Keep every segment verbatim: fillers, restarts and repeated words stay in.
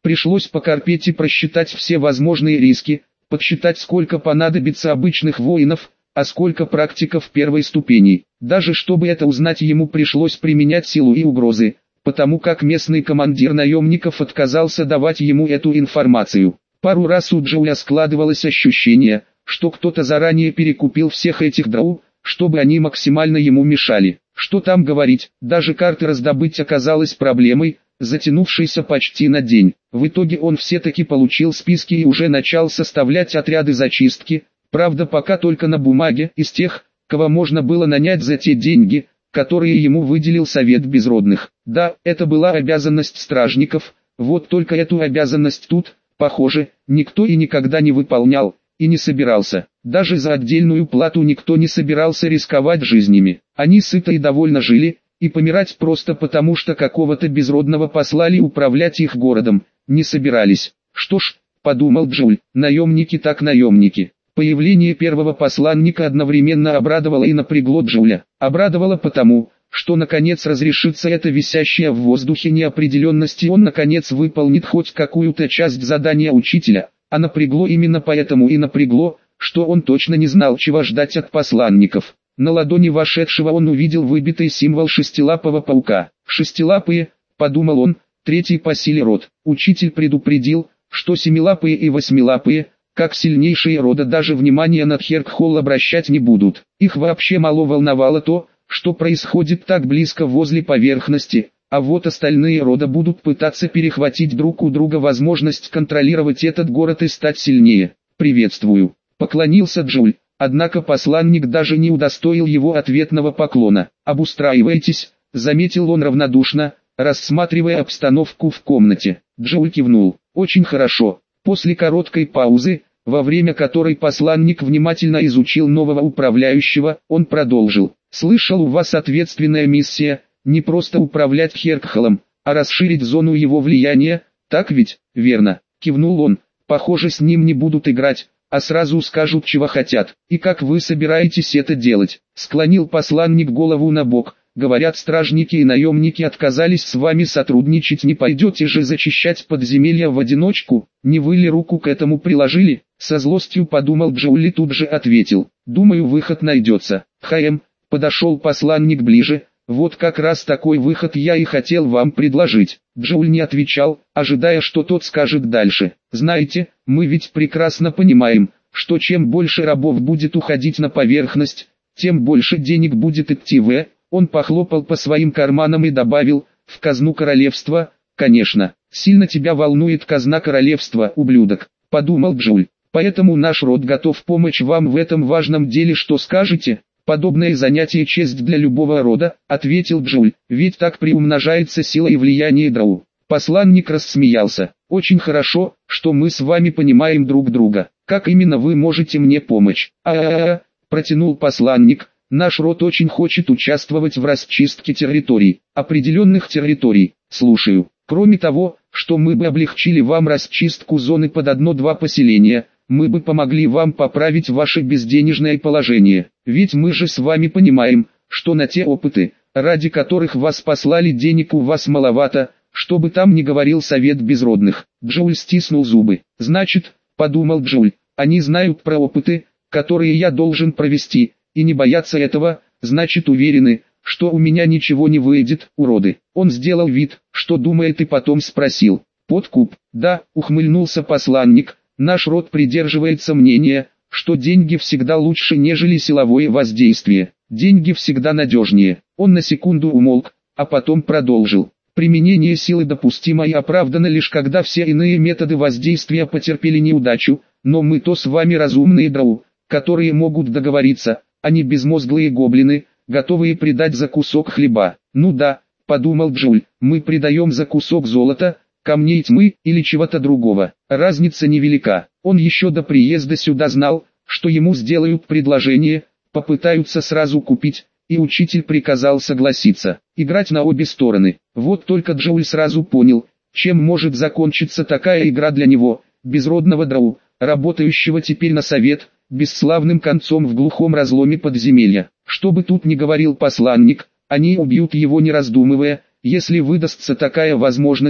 Пришлось покорпеть и просчитать все возможные риски, подсчитать, сколько понадобится обычных воинов, а сколько практиков первой ступени. Даже чтобы это узнать, ему пришлось применять силу и угрозы, потому как местный командир наемников отказался давать ему эту информацию. Пару раз у Джоуля складывалось ощущение, что кто-то заранее перекупил всех этих дроу, чтобы они максимально ему мешали. Что там говорить, даже карты раздобыть оказалось проблемой, затянувшейся почти на день. В итоге он все-таки получил списки и уже начал составлять отряды зачистки, правда пока только на бумаге, из тех, кого можно было нанять за те деньги, которые ему выделил Совет Безродных. Да, это была обязанность стражников, вот только эту обязанность тут, похоже, никто и никогда не выполнял, и не собирался. Даже за отдельную плату никто не собирался рисковать жизнями. Они сыто и довольно жили, и помирать просто потому, что какого-то безродного послали управлять их городом, не собирались. Что ж, подумал Джоуль, наемники так наемники. Появление первого посланника одновременно обрадовало и напрягло Джоуля. Обрадовало потому, что наконец разрешится эта висящая в воздухе неопределенность, и он наконец выполнит хоть какую-то часть задания учителя. А напрягло именно поэтому и напрягло, что он точно не знал, чего ждать от посланников. На ладони вошедшего он увидел выбитый символ шестилапого паука. «Шестилапые», — подумал он, — третий по силе род. Учитель предупредил, что семилапые и восьмилапые, как сильнейшие рода, даже внимания на Тхергхолл обращать не будут. Их вообще мало волновало то, что происходит так близко возле поверхности, а вот остальные рода будут пытаться перехватить друг у друга возможность контролировать этот город и стать сильнее. «Приветствую», — поклонился Джоуль, однако посланник даже не удостоил его ответного поклона. «Обустраивайтесь», — заметил он равнодушно, рассматривая обстановку в комнате. Джоуль кивнул. «Очень хорошо». После короткой паузы, во время которой посланник внимательно изучил нового управляющего, он продолжил. «Слышал, у вас ответственная миссия, не просто управлять Тхергхоллом, а расширить зону его влияния, так ведь?» «Верно», — кивнул он. «Похоже, с ним не будут играть, а сразу скажут, чего хотят. И как вы собираетесь это делать?» Склонил посланник голову на бок. «Говорят, стражники и наемники отказались с вами сотрудничать, не пойдете же зачищать подземелья в одиночку, не вы ли руку к этому приложили?» Со злостью подумал Джоуль и тут же ответил. «Думаю, выход найдется». «Хаем», — подошел посланник ближе, — «вот как раз такой выход я и хотел вам предложить». Джоуль не отвечал, ожидая, что тот скажет дальше. «Знаете, мы ведь прекрасно понимаем, что чем больше рабов будет уходить на поверхность, тем больше денег будет идти в...» Он похлопал по своим карманам и добавил, «в казну королевства, конечно. Сильно тебя волнует казна королевства, ублюдок», — подумал Джоуль. «Поэтому наш род готов помочь вам в этом важном деле, что скажете?» «Подобное занятие честь для любого рода», — ответил Джоуль, «ведь так приумножается сила и влияние дроу». Посланник рассмеялся. «Очень хорошо, что мы с вами понимаем друг друга. Как именно вы можете мне помочь?» «А-а-а», — протянул посланник, — «наш род очень хочет участвовать в расчистке территорий, определенных территорий». «Слушаю. Кроме того, что мы бы облегчили вам расчистку зоны под одно-два поселения, мы бы помогли вам поправить ваше безденежное положение. Ведь мы же с вами понимаем, что на те опыты, ради которых вас послали, денег у вас маловато, что бы там ни говорил Совет Безродных». Джоуль стиснул зубы. «Значит, — подумал Джоуль, — они знают про опыты, которые я должен провести, и не боятся этого, значит уверены, что у меня ничего не выйдет, уроды». Он сделал вид, что думает, и потом спросил. «Подкуп?» «Да», — ухмыльнулся посланник, — «наш род придерживается мнения, что деньги всегда лучше, нежели силовое воздействие. Деньги всегда надежнее». Он на секунду умолк, а потом продолжил. «Применение силы допустимо и оправдано лишь когда все иные методы воздействия потерпели неудачу, но мы то с вами разумные дроу, которые могут договориться, а не безмозглые гоблины, готовые предать за кусок хлеба». «Ну да», — подумал Джоуль, — «мы предаем за кусок золота, камней тьмы или чего-то другого. Разница невелика». Он еще до приезда сюда знал, что ему сделают предложение, попытаются сразу купить, и учитель приказал согласиться, играть на обе стороны. Вот только Джоуль сразу понял, чем может закончиться такая игра для него, безродного дроу, работающего теперь на совет, бесславным концом в глухом разломе подземелья. Что бы тут ни говорил посланник, они убьют его не раздумывая, если выдастся такая возможность,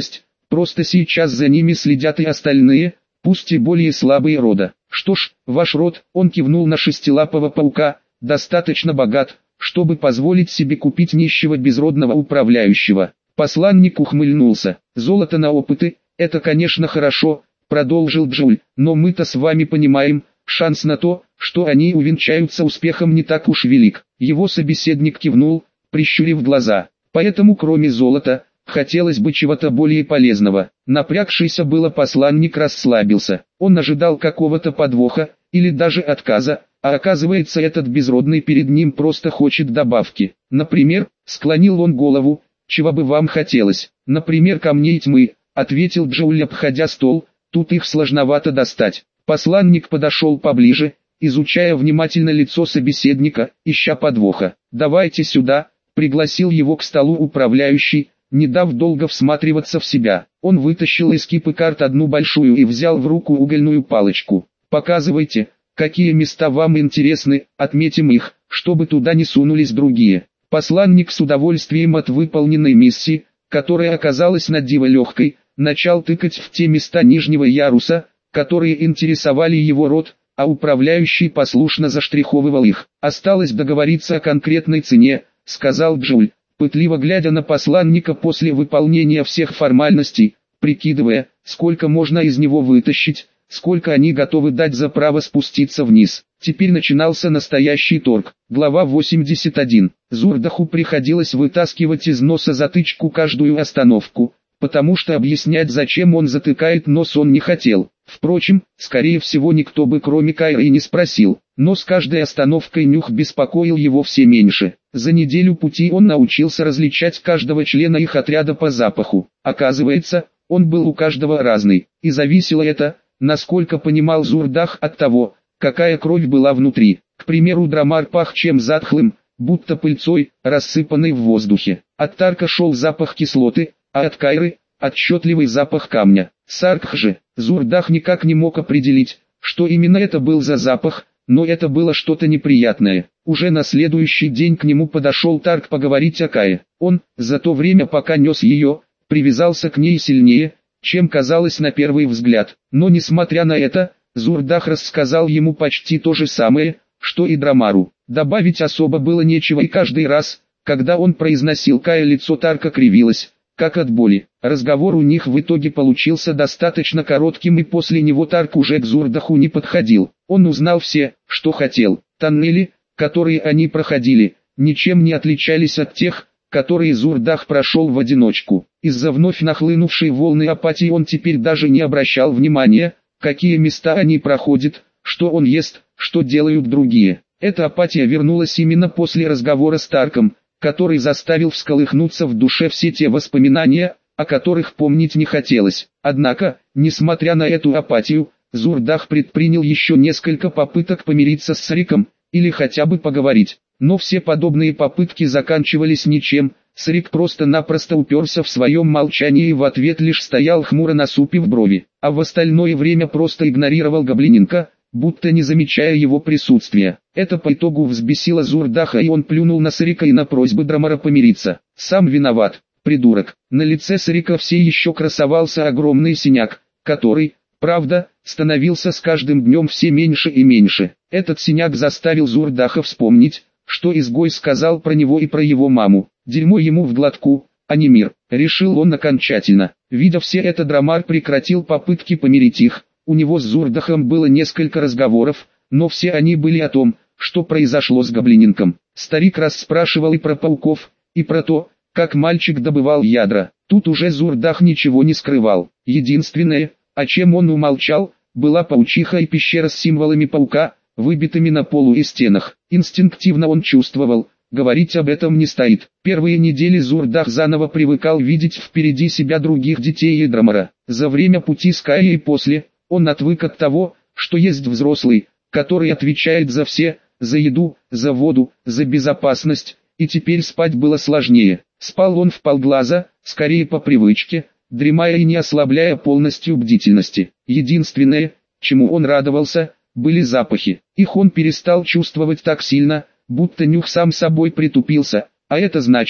Просто сейчас за ними следят и остальные, пусть и более слабые рода. Что ж, ваш род, он кивнул на шестилапого паука, достаточно богат, чтобы позволить себе купить нищего безродного управляющего. Посланник ухмыльнулся. Золото на опыты, это конечно хорошо, продолжил Джуль, но мы-то с вами понимаем, шанс на то, что они увенчаются успехом не так уж велик. Его собеседник кивнул, прищурив глаза. Поэтому кроме золота, хотелось бы чего-то более полезного. Напрягшийся было посланник расслабился. Он ожидал какого-то подвоха, или даже отказа, а оказывается этот безродный перед ним просто хочет добавки. Например, склонил он голову, чего бы вам хотелось? Например, камней тьмы, ответил Джоуль, обходя стол, тут их сложновато достать. Посланник подошел поближе, изучая внимательно лицо собеседника, ища подвоха. Давайте сюда, пригласил его к столу управляющий, не дав долго всматриваться в себя. Он вытащил из кипы карт одну большую и взял в руку угольную палочку. Показывайте, какие места вам интересны, отметим их, чтобы туда не сунулись другие. Посланник с удовольствием от выполненной миссии, которая оказалась на диво легкой, начал тыкать в те места нижнего яруса, которые интересовали его род, а управляющий послушно заштриховывал их. Осталось договориться о конкретной цене, сказал Джуль, пытливо глядя на посланника после выполнения всех формальностей, прикидывая, сколько можно из него вытащить, сколько они готовы дать за право спуститься вниз. Теперь начинался настоящий торг. Глава восемьдесят один. Зурдаху приходилось вытаскивать из носа затычку каждую остановку, потому что объяснять, зачем он затыкает нос, он не хотел. Впрочем, скорее всего, никто бы кроме Кайры и не спросил, но с каждой остановкой нюх беспокоил его все меньше. За неделю пути он научился различать каждого члена их отряда по запаху. Оказывается, он был у каждого разный, и зависело это, насколько понимал Зурдах, от того, какая кровь была внутри. К примеру, Драмар пах чем затхлым, будто пыльцой, рассыпанной в воздухе. От Тарка шел запах кислоты, а от Кайры – отчетливый запах камня. Саркх же, Зурдах никак не мог определить, что именно это был за запах, но это было что-то неприятное. Уже на следующий день к нему подошел Тарк поговорить о Кае. Он, за то время пока нес ее, привязался к ней сильнее, чем казалось на первый взгляд. Но несмотря на это, Зурдах рассказал ему почти то же самое, что и Драмару. Добавить особо было нечего, и каждый раз, когда он произносил Кая, лицо Тарка кривилось, как от боли. Разговор у них в итоге получился достаточно коротким, и после него Тарк уже к Зурдаху не подходил. Он узнал все, что хотел. Тоннели, которые они проходили, ничем не отличались от тех, которые Зурдах прошел в одиночку. Из-за вновь нахлынувшей волны апатии он теперь даже не обращал внимания, какие места они проходят, что он ест, что делают другие. Эта апатия вернулась именно после разговора с Тарком, который заставил всколыхнуться в душе все те воспоминания, о которых помнить не хотелось. Однако, несмотря на эту апатию, Зурдах предпринял еще несколько попыток помириться с Сриком, или хотя бы поговорить. Но все подобные попытки заканчивались ничем. Срик просто-напросто уперся в своем молчании и в ответ лишь стоял, хмуро насупив брови, а в остальное время просто игнорировал Гоблиненка, будто не замечая его присутствия. Это по итогу взбесило Зурдаха, и он плюнул на Срика и на просьбы Драмара помириться. Сам виноват, придурок. На лице Срика все еще красовался огромный синяк, который, правда, становился с каждым днем все меньше и меньше. Этот синяк заставил Зурдаха вспомнить, что изгой сказал про него и про его маму. Дерьмо ему в глотку, а не мир, решил он окончательно. Видя все это, Драмар прекратил попытки помирить их. У него с Зурдахом было несколько разговоров, но все они были о том, что произошло с Гоблиненком. Старик расспрашивал и про пауков, и про то, как мальчик добывал ядра. Тут уже Зурдах ничего не скрывал. Единственное, о чем он умолчал, была паучиха и пещера с символами паука, выбитыми на полу и стенах. Инстинктивно он чувствовал, говорить об этом не стоит. Первые недели Зурдах заново привыкал видеть впереди себя других детей и Драмара. За время пути с Каей и после, он отвык от того, что есть взрослый, который отвечает за все, за еду, за воду, за безопасность, и теперь спать было сложнее. Спал он вполглаза, скорее по привычке, дремая и не ослабляя полностью бдительности. Единственное, чему он радовался, были запахи. Их он перестал чувствовать так сильно, будто нюх сам собой притупился, а это значило,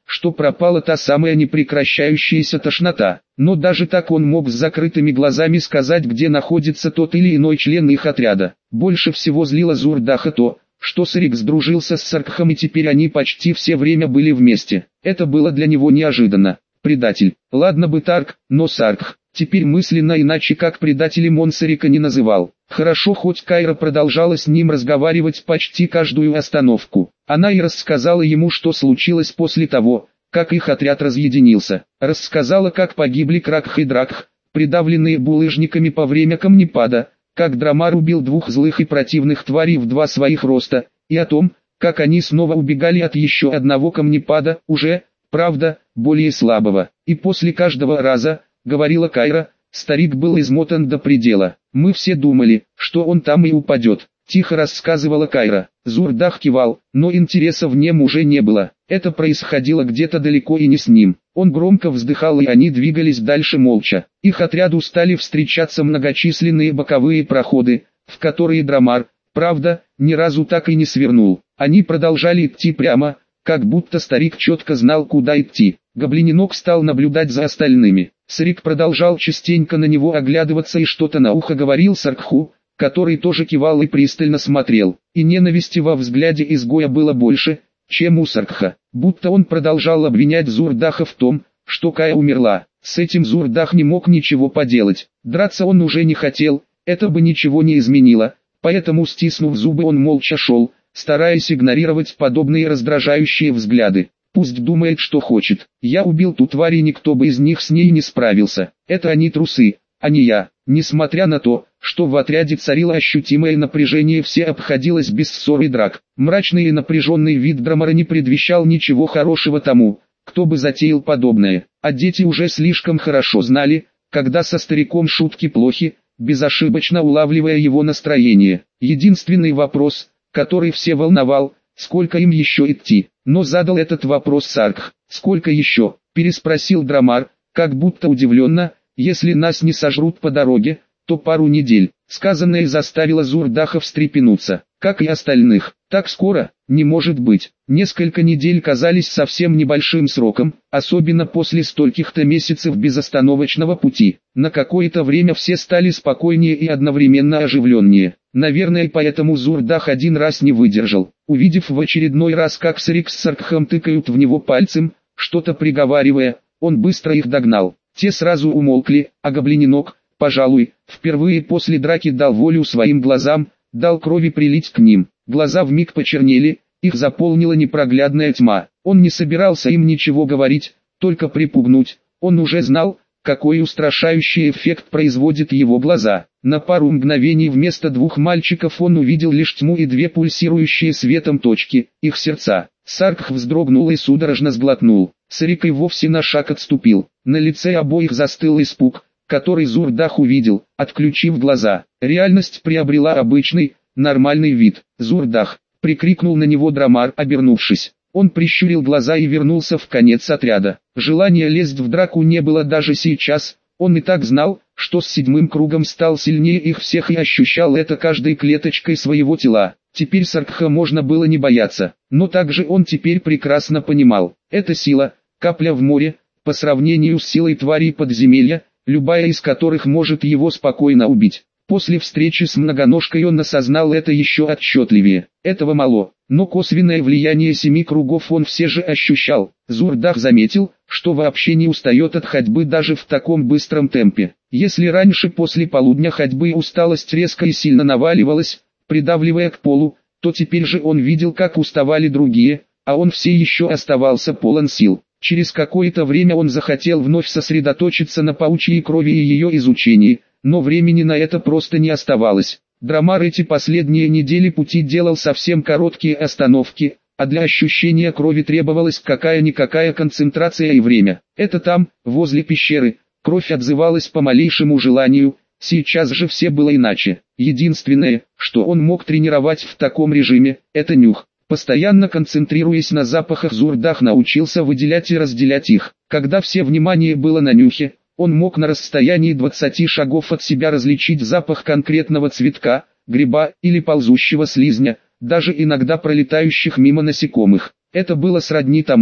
что пропала та самая непрекращающаяся тошнота. Но даже так он мог с закрытыми глазами сказать, где находится тот или иной член их отряда. Больше всего злило Зурдаха то, что Сарик сдружился с Саркхом и теперь они почти все время были вместе. Это было для него неожиданно. Предатель. Ладно бы Тарк, но Саркх. Теперь мысленно иначе как предателем он Сарика не называл. Хорошо, хоть Кайра продолжала с ним разговаривать почти каждую остановку. Она и рассказала ему, что случилось после того, как их отряд разъединился. Рассказала, как погибли Кракх и Дракх, придавленные булыжниками по время камнепада, как Драмар убил двух злых и противных тварей в два своих роста, и о том, как они снова убегали от еще одного камнепада, уже, правда, более слабого. И после каждого раза, говорила Кайра, старик был измотан до предела. Мы все думали, что он там и упадет. Тихо рассказывала Кайра. Зурдах кивал, но интереса в нем уже не было. Это происходило где-то далеко и не с ним. Он громко вздыхал, и они двигались дальше молча. Их отряду стали встречаться многочисленные боковые проходы, в которые Драмар, правда, ни разу так и не свернул. Они продолжали идти прямо, как будто старик четко знал, куда идти. Гоблининок стал наблюдать за остальными. Сарик продолжал частенько на него оглядываться и что-то на ухо говорил Саркху, который тоже кивал и пристально смотрел. И ненависти во взгляде изгоя было больше, чем у Саркха. Будто он продолжал обвинять Зурдаха в том, что Кая умерла. С этим Зурдах не мог ничего поделать. Драться он уже не хотел, это бы ничего не изменило. Поэтому, стиснув зубы, он молча шел, стараясь игнорировать подобные раздражающие взгляды. Пусть думает, что хочет. Я убил ту тварь, и никто бы из них с ней не справился. Это они трусы, а не я. Несмотря на то, что в отряде царило ощутимое напряжение, все обходилось без ссор и драк. Мрачный и напряженный вид Драмара не предвещал ничего хорошего тому, кто бы затеял подобное. А дети уже слишком хорошо знали, когда со стариком шутки плохи, безошибочно улавливая его настроение. Единственный вопрос, который все волновал, сколько им еще идти. Но задал этот вопрос Саркх. «Сколько еще?» – переспросил Драмар, как будто удивленно. «Если нас не сожрут по дороге, то пару недель». Сказанное заставило Зурдаха встрепенуться, как и остальных. Так скоро? Не может быть. Несколько недель казались совсем небольшим сроком, особенно после стольких-то месяцев безостановочного пути. На какое-то время все стали спокойнее и одновременно оживленнее. Наверное, поэтому Зурдах один раз не выдержал. Увидев в очередной раз, как Сарик с Саркхом тыкают в него пальцем, что-то приговаривая, он быстро их догнал. Те сразу умолкли, а гоблининок, пожалуй, впервые после драки дал волю своим глазам, дал крови прилить к ним. Глаза вмиг почернели, их заполнила непроглядная тьма. Он не собирался им ничего говорить, только припугнуть. Он уже знал, какой устрашающий эффект производят его глаза. На пару мгновений вместо двух мальчиков он увидел лишь тьму и две пульсирующие светом точки, их сердца. Саркх вздрогнул и судорожно сглотнул. Сарик и вовсе на шаг отступил. На лице обоих застыл испуг, который Зурдах увидел, отключив глаза. Реальность приобрела обычный, нормальный вид. «Зурдах!» — прикрикнул на него Драмар, обернувшись. Он прищурил глаза и вернулся в конец отряда. Желания лезть в драку не было даже сейчас. Он и так знал, что с седьмым кругом стал сильнее их всех и ощущал это каждой клеточкой своего тела. Теперь Саркха можно было не бояться, но также он теперь прекрасно понимал, эта сила, капля в море, по сравнению с силой тварей подземелья, любая из которых может его спокойно убить. После встречи с многоножкой он осознал это еще отчетливее. Этого мало, но косвенное влияние семи кругов он все же ощущал. Зурдах заметил, что вообще не устает от ходьбы даже в таком быстром темпе. Если раньше после полудня ходьбы усталость резко и сильно наваливалась, придавливая к полу, то теперь же он видел, как уставали другие, а он все еще оставался полон сил. Через какое-то время он захотел вновь сосредоточиться на паучьей крови и ее изучении, но времени на это просто не оставалось. Драмар эти последние недели пути делал совсем короткие остановки, а для ощущения крови требовалась какая-никакая концентрация и время. Это там, возле пещеры, кровь отзывалась по малейшему желанию, сейчас же все было иначе. Единственное, что он мог тренировать в таком режиме, это нюх. Постоянно концентрируясь на запахах, Зурдах научился выделять и разделять их. Когда все внимание было на нюхе, он мог на расстоянии двадцати шагов от себя различить запах конкретного цветка, гриба или ползущего слизня, даже иногда пролетающих мимо насекомых. Это было сродни тому,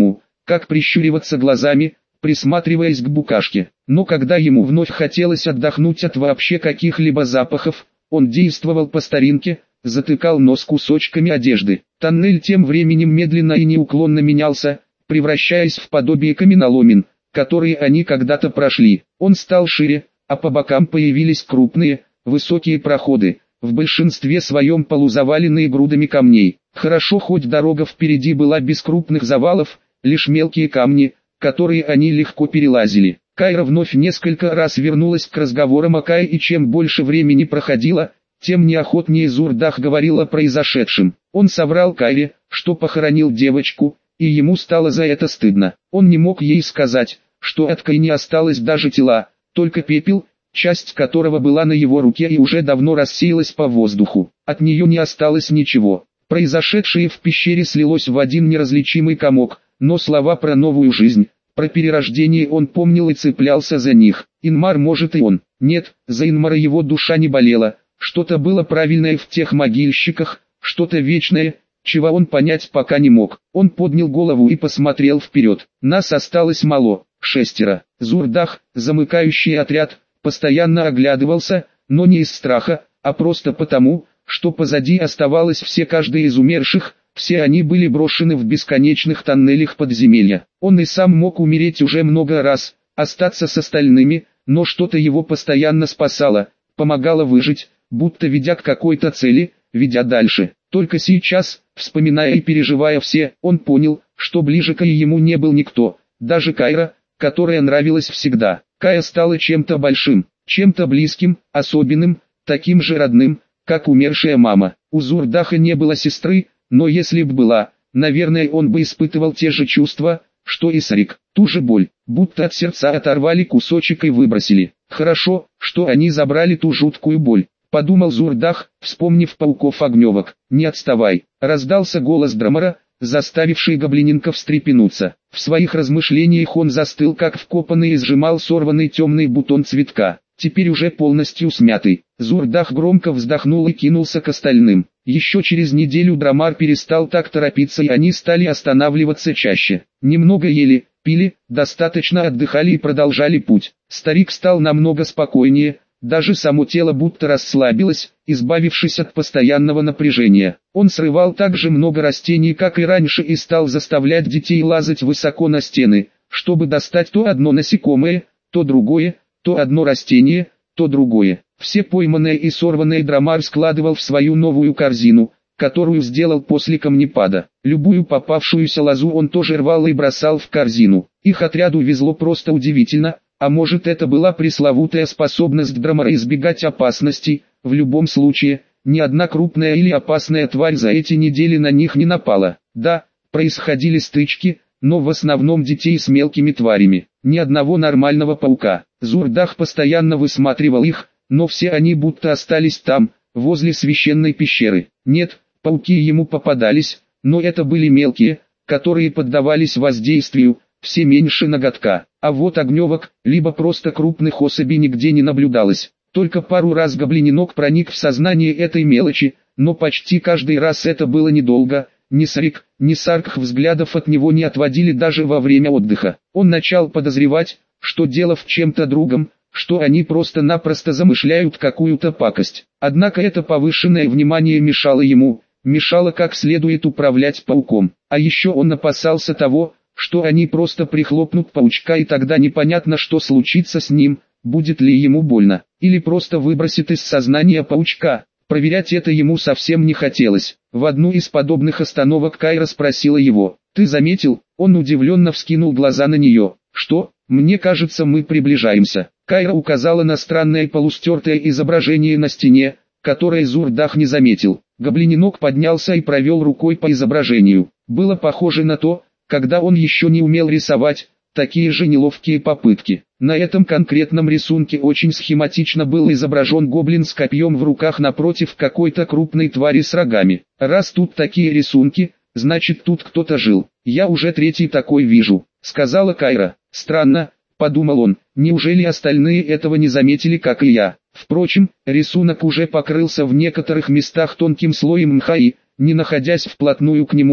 как прищуриваться глазами, присматриваясь к букашке. Но когда ему вновь хотелось отдохнуть от вообще каких-либо запахов, он действовал по старинке, затыкал нос кусочками одежды. Тоннель тем временем медленно и неуклонно менялся, превращаясь в подобие каменоломен, которые они когда-то прошли. Он стал шире, а по бокам появились крупные, высокие проходы, в большинстве своем полузаваленные грудами камней. Хорошо, хоть дорога впереди была без крупных завалов, лишь мелкие камни, которые они легко перелазили. Кайра вновь несколько раз вернулась к разговорам о Кае, и чем больше времени проходило, тем неохотнее Зурдах говорил о произошедшем. Он соврал Кайре, что похоронил девочку, и ему стало за это стыдно. Он не мог ей сказать, что от Кай не осталось даже тела, только пепел, часть которого была на его руке и уже давно рассеялась по воздуху. От нее не осталось ничего. Произошедшее в пещере слилось в один неразличимый комок, но слова про новую жизнь, про перерождение он помнил и цеплялся за них. Инмар, может, и он. Нет, за Инмара его душа не болела. Что-то было правильное в тех могильщиках, что-то вечное, чего он понять пока не мог. Он поднял голову и посмотрел вперед. Нас осталось мало, шестеро. Зурдах, замыкающий отряд, постоянно оглядывался, но не из страха, а просто потому, что позади оставалось все каждый из умерших, все они были брошены в бесконечных тоннелях подземелья. Он и сам мог умереть уже много раз, остаться с остальными, но что-то его постоянно спасало, помогало выжить, будто ведя к какой-то цели, ведя дальше. Только сейчас, вспоминая и переживая все, он понял, что ближе к ему не был никто, даже Кайра, которая нравилась всегда. Кая стала чем-то большим, чем-то близким, особенным, таким же родным, как умершая мама. У Зурдаха не было сестры, но если б была, наверное, он бы испытывал те же чувства, что и Сарик, ту же боль, будто от сердца оторвали кусочек и выбросили. Хорошо, что они забрали ту жуткую боль, подумал Зурдах, вспомнив пауков-огневок. Не отставай, раздался голос Драмара, заставивший гоблиненка встрепенуться. В своих размышлениях он застыл как вкопанный и сжимал сорванный темный бутон цветка, теперь уже полностью смятый. Зурдах громко вздохнул и кинулся к остальным. Еще через неделю Драмар перестал так торопиться, и они стали останавливаться чаще. Немного ели, пили, достаточно отдыхали и продолжали путь. Старик стал намного спокойнее, даже само тело будто расслабилось, избавившись от постоянного напряжения. Он срывал так же много растений, как и раньше, и стал заставлять детей лазать высоко на стены, чтобы достать то одно насекомое, то другое, то одно растение, то другое. Все пойманное и сорванное Драмар складывал в свою новую корзину, которую сделал после камнепада. Любую попавшуюся лозу он тоже рвал и бросал в корзину. Их отряду везло просто удивительно, а может, это была пресловутая способность Драмара избегать опасностей. В любом случае, ни одна крупная или опасная тварь за эти недели на них не напала. Да, происходили стычки, но в основном детей с мелкими тварями. Ни одного нормального паука. Зурдах постоянно высматривал их, но все они будто остались там, возле священной пещеры. Нет, пауки ему попадались, но это были мелкие, которые поддавались воздействию, все меньше ноготка. А вот огневок, либо просто крупных особей нигде не наблюдалось. Только пару раз гоблиненок проник в сознание этой мелочи, но почти каждый раз это было недолго. Ни Сарик, ни Саркх взглядов от него не отводили даже во время отдыха. Он начал подозревать, что дело в чем-то другом, что они просто-напросто замышляют какую-то пакость. Однако это повышенное внимание мешало ему, мешало как следует управлять пауком. А еще он опасался того, что они просто прихлопнут паучка, и тогда непонятно, что случится с ним, будет ли ему больно, или просто выбросит из сознания паучка. Проверять это ему совсем не хотелось. В одну из подобных остановок Кайра спросила его: «Ты заметил?» Он удивленно вскинул глаза на нее. «Что? Мне кажется, мы приближаемся». Кайра указала на странное полустертое изображение на стене, которое Зурдах не заметил. Гоблиненок поднялся и провел рукой по изображению. Было похоже на то, когда он еще не умел рисовать, такие же неловкие попытки. На этом конкретном рисунке очень схематично был изображен гоблин с копьем в руках напротив какой-то крупной твари с рогами. Раз тут такие рисунки, значит тут кто-то жил. Я уже третий такой вижу, сказала Кайра. Странно, подумал он, неужели остальные этого не заметили, как и я? Впрочем, рисунок уже покрылся в некоторых местах тонким слоем мха и, не находясь вплотную к нему,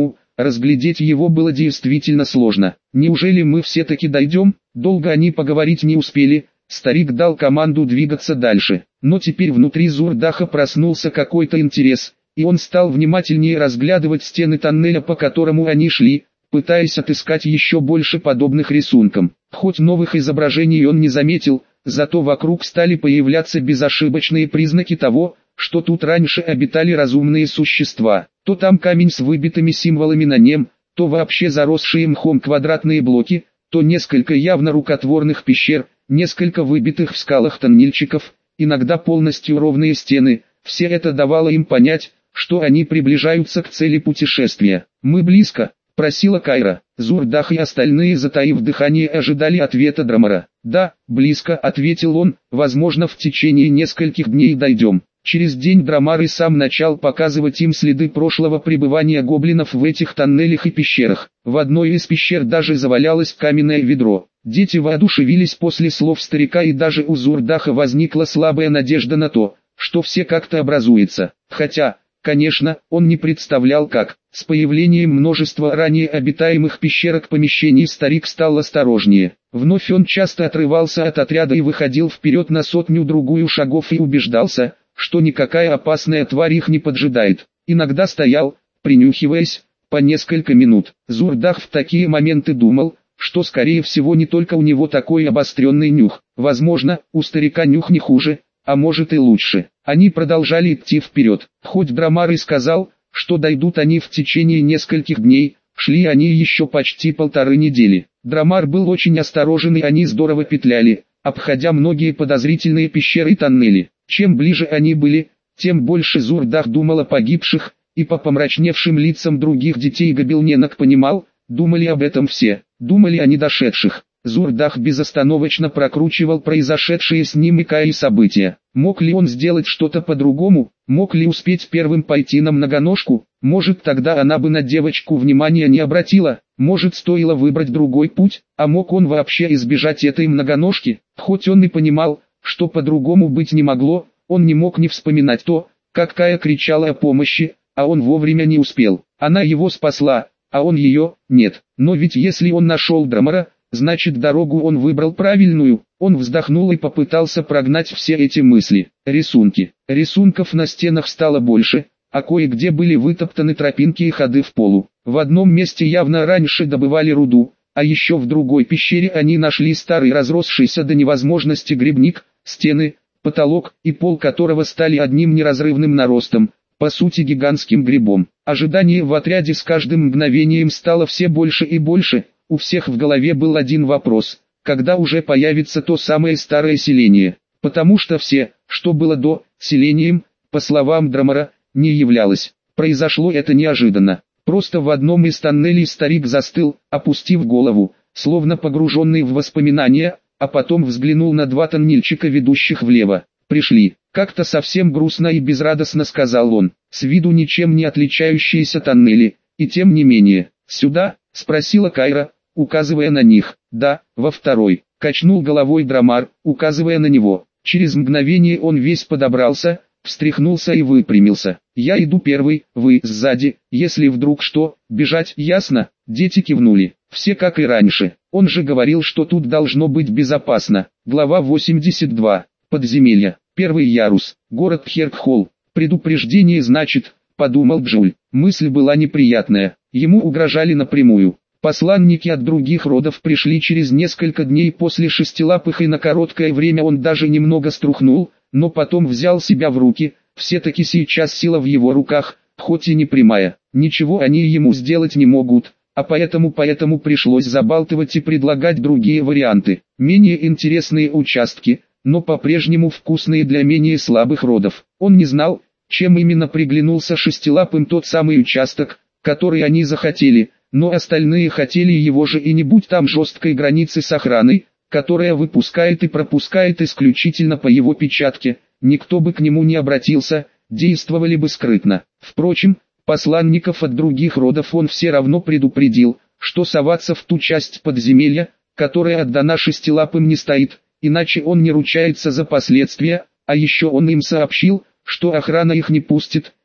разглядеть его было действительно сложно. Неужели мы все-таки дойдем? Долго они поговорить не успели, старик дал команду двигаться дальше. Но теперь внутри Зурдаха проснулся какой-то интерес, и он стал внимательнее разглядывать стены тоннеля, по которому они шли, пытаясь отыскать еще больше подобных рисункам. Хоть новых изображений он не заметил, зато вокруг стали появляться безошибочные признаки того, что тут раньше обитали разумные существа. То там камень с выбитыми символами на нем, то вообще заросшие мхом квадратные блоки, то несколько явно рукотворных пещер, несколько выбитых в скалах тоннельчиков, иногда полностью ровные стены. Все это давало им понять, что они приближаются к цели путешествия. «Мы близко», — просила Кайра. Зурдах и остальные, затаив дыхание, ожидали ответа Драмара. «Да, близко», — ответил он, — «возможно, в течение нескольких дней дойдем». Через день Драмар и сам начал показывать им следы прошлого пребывания гоблинов в этих тоннелях и пещерах. В одной из пещер даже завалялось каменное ведро. Дети воодушевились после слов старика, и даже у Зурдаха возникла слабая надежда на то, что все как-то образуется. Хотя, конечно, он не представлял как. С появлением множества ранее обитаемых пещерок помещений старик стал осторожнее. Вновь он часто отрывался от отряда и выходил вперед на сотню-другую шагов и убеждался, что никакая опасная тварь их не поджидает. Иногда стоял, принюхиваясь, по несколько минут. Зурдах в такие моменты думал, что скорее всего не только у него такой обостренный нюх. Возможно, у старика нюх не хуже, а может и лучше. Они продолжали идти вперед. Хоть Драмар и сказал, что дойдут они в течение нескольких дней, шли они еще почти полторы недели. Драмар был очень осторожен, и они здорово петляли, обходя многие подозрительные пещеры и тоннели. Чем ближе они были, тем больше Зурдах думал о погибших, и по помрачневшим лицам других детей гобелненок понимал, думали об этом все, думали о недошедших. Зурдах безостановочно прокручивал произошедшие с ним и Каей события. Мог ли он сделать что-то по-другому? Мог ли успеть первым пойти на многоножку? Может, тогда она бы на девочку внимания не обратила? Может, стоило выбрать другой путь? А мог он вообще избежать этой многоножки? Хоть он и понимал, что по-другому быть не могло, он не мог не вспоминать то, как Кая кричала о помощи, а он вовремя не успел. Она его спасла, а он ее нет. Но ведь если он нашел Драмара, значит, дорогу он выбрал правильную. Он вздохнул и попытался прогнать все эти мысли. Рисунки. Рисунков на стенах стало больше, а кое-где были вытоптаны тропинки и ходы в полу. В одном месте явно раньше добывали руду, а еще в другой пещере они нашли старый разросшийся до невозможности грибник, стены, потолок и пол которого стали одним неразрывным наростом, по сути гигантским грибом. Ожидание в отряде с каждым мгновением стало все больше и больше. У всех в голове был один вопрос: когда уже появится то самое старое селение? Потому что все, что было до, селением, по словам Драмара, не являлось. Произошло это неожиданно. Просто в одном из тоннелей старик застыл, опустив голову, словно погруженный в воспоминания, а потом взглянул на два тоннельчика, ведущих влево. «Пришли», — как-то совсем грустно и безрадостно сказал он. «С виду ничем не отличающиеся тоннели, и тем не менее. Сюда?» — спросила Кайра, указывая на них. «Да, во второй», — качнул головой Драмар, указывая на него. Через мгновение он весь подобрался, встряхнулся и выпрямился. «Я иду первый, вы сзади, если вдруг что, бежать, ясно?» Дети кивнули. Все как и раньше. Он же говорил, что тут должно быть безопасно. Глава восемьдесят два. Подземелье. Первый ярус. Город Пхеркхолл. Предупреждение, значит, подумал Джуль. Мысль была неприятная. Ему угрожали напрямую. Посланники от других родов пришли через несколько дней после шестилапых, и на короткое время он даже немного струхнул, но потом взял себя в руки. Все-таки сейчас сила в его руках, хоть и не прямая. Ничего они ему сделать не могут, а поэтому поэтому пришлось забалтывать и предлагать другие варианты. Менее интересные участки, но по-прежнему вкусные для менее слабых родов. Он не знал, чем именно приглянулся шестилапым тот самый участок, который они захотели, но остальные хотели его же, и не будь там жесткой границы с охраной, которая выпускает и пропускает исключительно по его печатке, никто бы к нему не обратился, действовали бы скрытно. Впрочем, посланников от других родов он все равно предупредил, что соваться в ту часть подземелья, которая отдана шестилапым, не стоит, иначе он не ручается за последствия, а еще он им сообщил, что охрана их не пустит,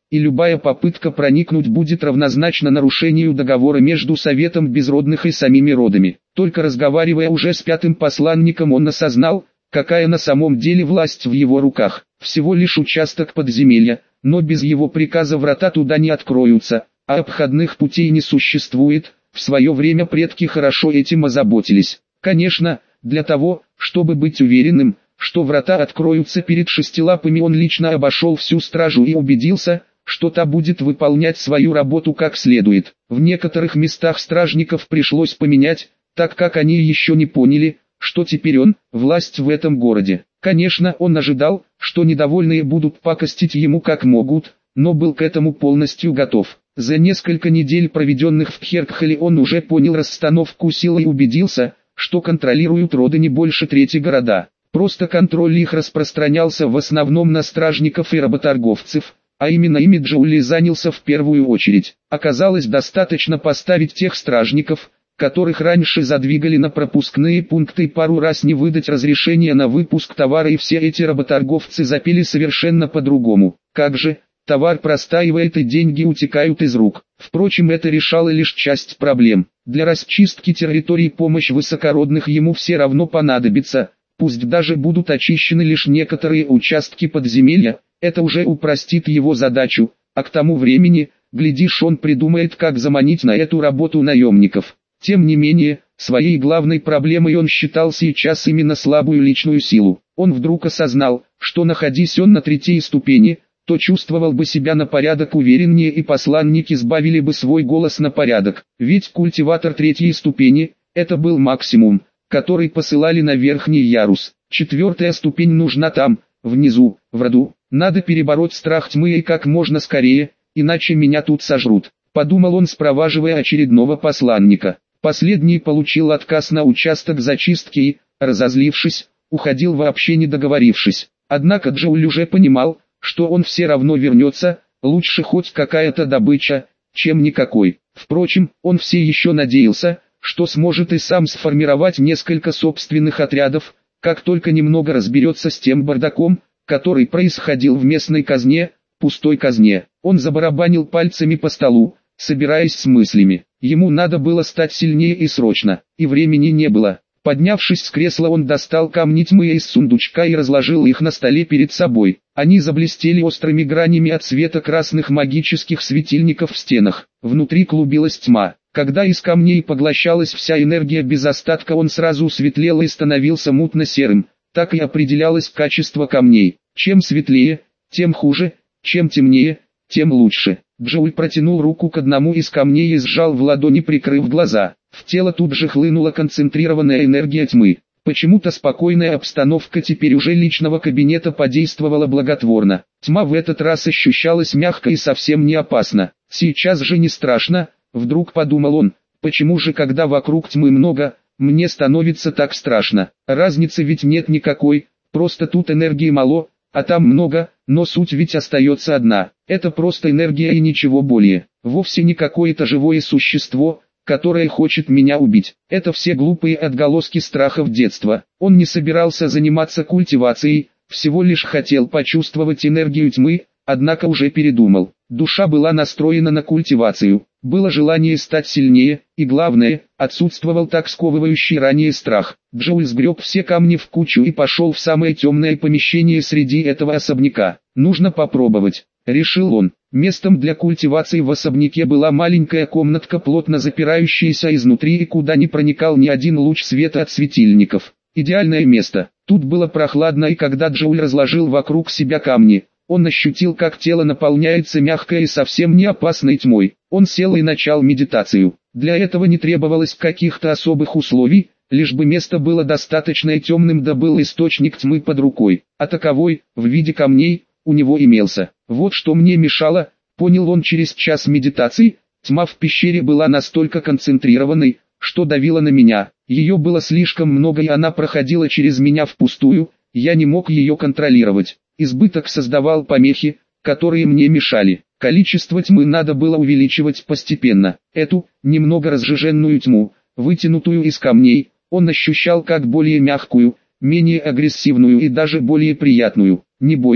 и любая попытка проникнуть будет равнозначна нарушению договора между Советом Безродных и самими родами. Только разговаривая уже с пятым посланником, он осознал, какая на самом деле власть в его руках. Всего лишь участок подземелья, но без его приказа врата туда не откроются, а обходных путей не существует. В свое время предки хорошо этим озаботились. Конечно, для того, чтобы быть уверенным, что врата откроются перед шестилапыми, он лично обошел всю стражу и убедился, что та будет выполнять свою работу как следует. В некоторых местах стражников пришлось поменять, так как они еще не поняли, что теперь он – власть в этом городе. Конечно, он ожидал, что недовольные будут пакостить ему как могут, но был к этому полностью готов. За несколько недель, проведенных в Кхеркхале, он уже понял расстановку сил и убедился, что контролируют роды не больше трети города. Просто контроль их распространялся в основном на стражников и работорговцев, а именно ими Джоули занялся в первую очередь. Оказалось, достаточно поставить тех стражников, которых раньше задвигали на пропускные пункты, и пару раз не выдать разрешение на выпуск товара, и все эти работорговцы запили совершенно по-другому. Как же, товар простаивает и деньги утекают из рук. Впрочем, это решало лишь часть проблем. Для расчистки территории помощь высокородных ему все равно понадобится, пусть даже будут очищены лишь некоторые участки подземелья. Это уже упростит его задачу, а к тому времени, глядишь, он придумает, как заманить на эту работу наемников. Тем не менее, своей главной проблемой он считал сейчас именно слабую личную силу. Он вдруг осознал, что находясь он на третьей ступени, то чувствовал бы себя на порядок увереннее, и посланники сбавили бы свой голос на порядок. Ведь культиватор третьей ступени – это был максимум, который посылали на верхний ярус. Четвертая ступень нужна там, внизу, в роду. Надо перебороть страх тьмы и как можно скорее, иначе меня тут сожрут, подумал он, спроваживая очередного посланника. Последний получил отказ на участок зачистки и, разозлившись, уходил вообще не договорившись. Однако Джоуль уже понимал, что он все равно вернется, лучше хоть какая-то добыча, чем никакой. Впрочем, он все еще надеялся, что сможет и сам сформировать несколько собственных отрядов, как только немного разберется с тем бардаком, который происходил в местной казне, пустой казне. Он забарабанил пальцами по столу, собираясь с мыслями. Ему надо было стать сильнее и срочно, и времени не было. Поднявшись с кресла, он достал камни тьмы из сундучка и разложил их на столе перед собой. Они заблестели острыми гранями от света красных магических светильников в стенах. Внутри клубилась тьма. Когда из камней поглощалась вся энергия без остатка, он сразу светлел и становился мутно-серым. Так и определялось качество камней. Чем светлее, тем хуже, чем темнее, тем лучше. Джоуль протянул руку к одному из камней и сжал в ладони, прикрыв глаза. В тело тут же хлынула концентрированная энергия тьмы. Почему-то спокойная обстановка теперь уже личного кабинета подействовала благотворно. Тьма в этот раз ощущалась мягко и совсем не опасно. Сейчас же не страшно, вдруг подумал он, почему же, когда вокруг тьмы много, мне становится так страшно? Разницы ведь нет никакой, просто тут энергии мало, а там много, но суть ведь остается одна. Это просто энергия и ничего более. Вовсе не какое-то живое существо, которое хочет меня убить. Это все глупые отголоски страхов детства. Он не собирался заниматься культивацией, всего лишь хотел почувствовать энергию тьмы, однако уже передумал. Душа была настроена на культивацию. Было желание стать сильнее, и главное, отсутствовал так сковывающий ранее страх. Джоуль сгреб все камни в кучу и пошел в самое темное помещение среди этого особняка. Нужно попробовать, решил он. Местом для культивации в особняке была маленькая комнатка, плотно запирающаяся изнутри и куда не проникал ни один луч света от светильников. Идеальное место. Тут было прохладно, и когда Джоуль разложил вокруг себя камни, он ощутил, как тело наполняется мягкой и совсем не опасной тьмой. Он сел и начал медитацию. Для этого не требовалось каких-то особых условий, лишь бы место было достаточно темным, да был источник тьмы под рукой. А таковой, в виде камней, у него имелся. Вот что мне мешало, понял он через час медитации. Тьма в пещере была настолько концентрированной, что давила на меня. Ее было слишком много, и она проходила через меня впустую, я не мог ее контролировать. Избыток создавал помехи, которые мне мешали. Количество тьмы надо было увеличивать постепенно. Эту, немного разжиженную тьму, вытянутую из камней, он ощущал как более мягкую, менее агрессивную и даже более приятную. «Не бойся», —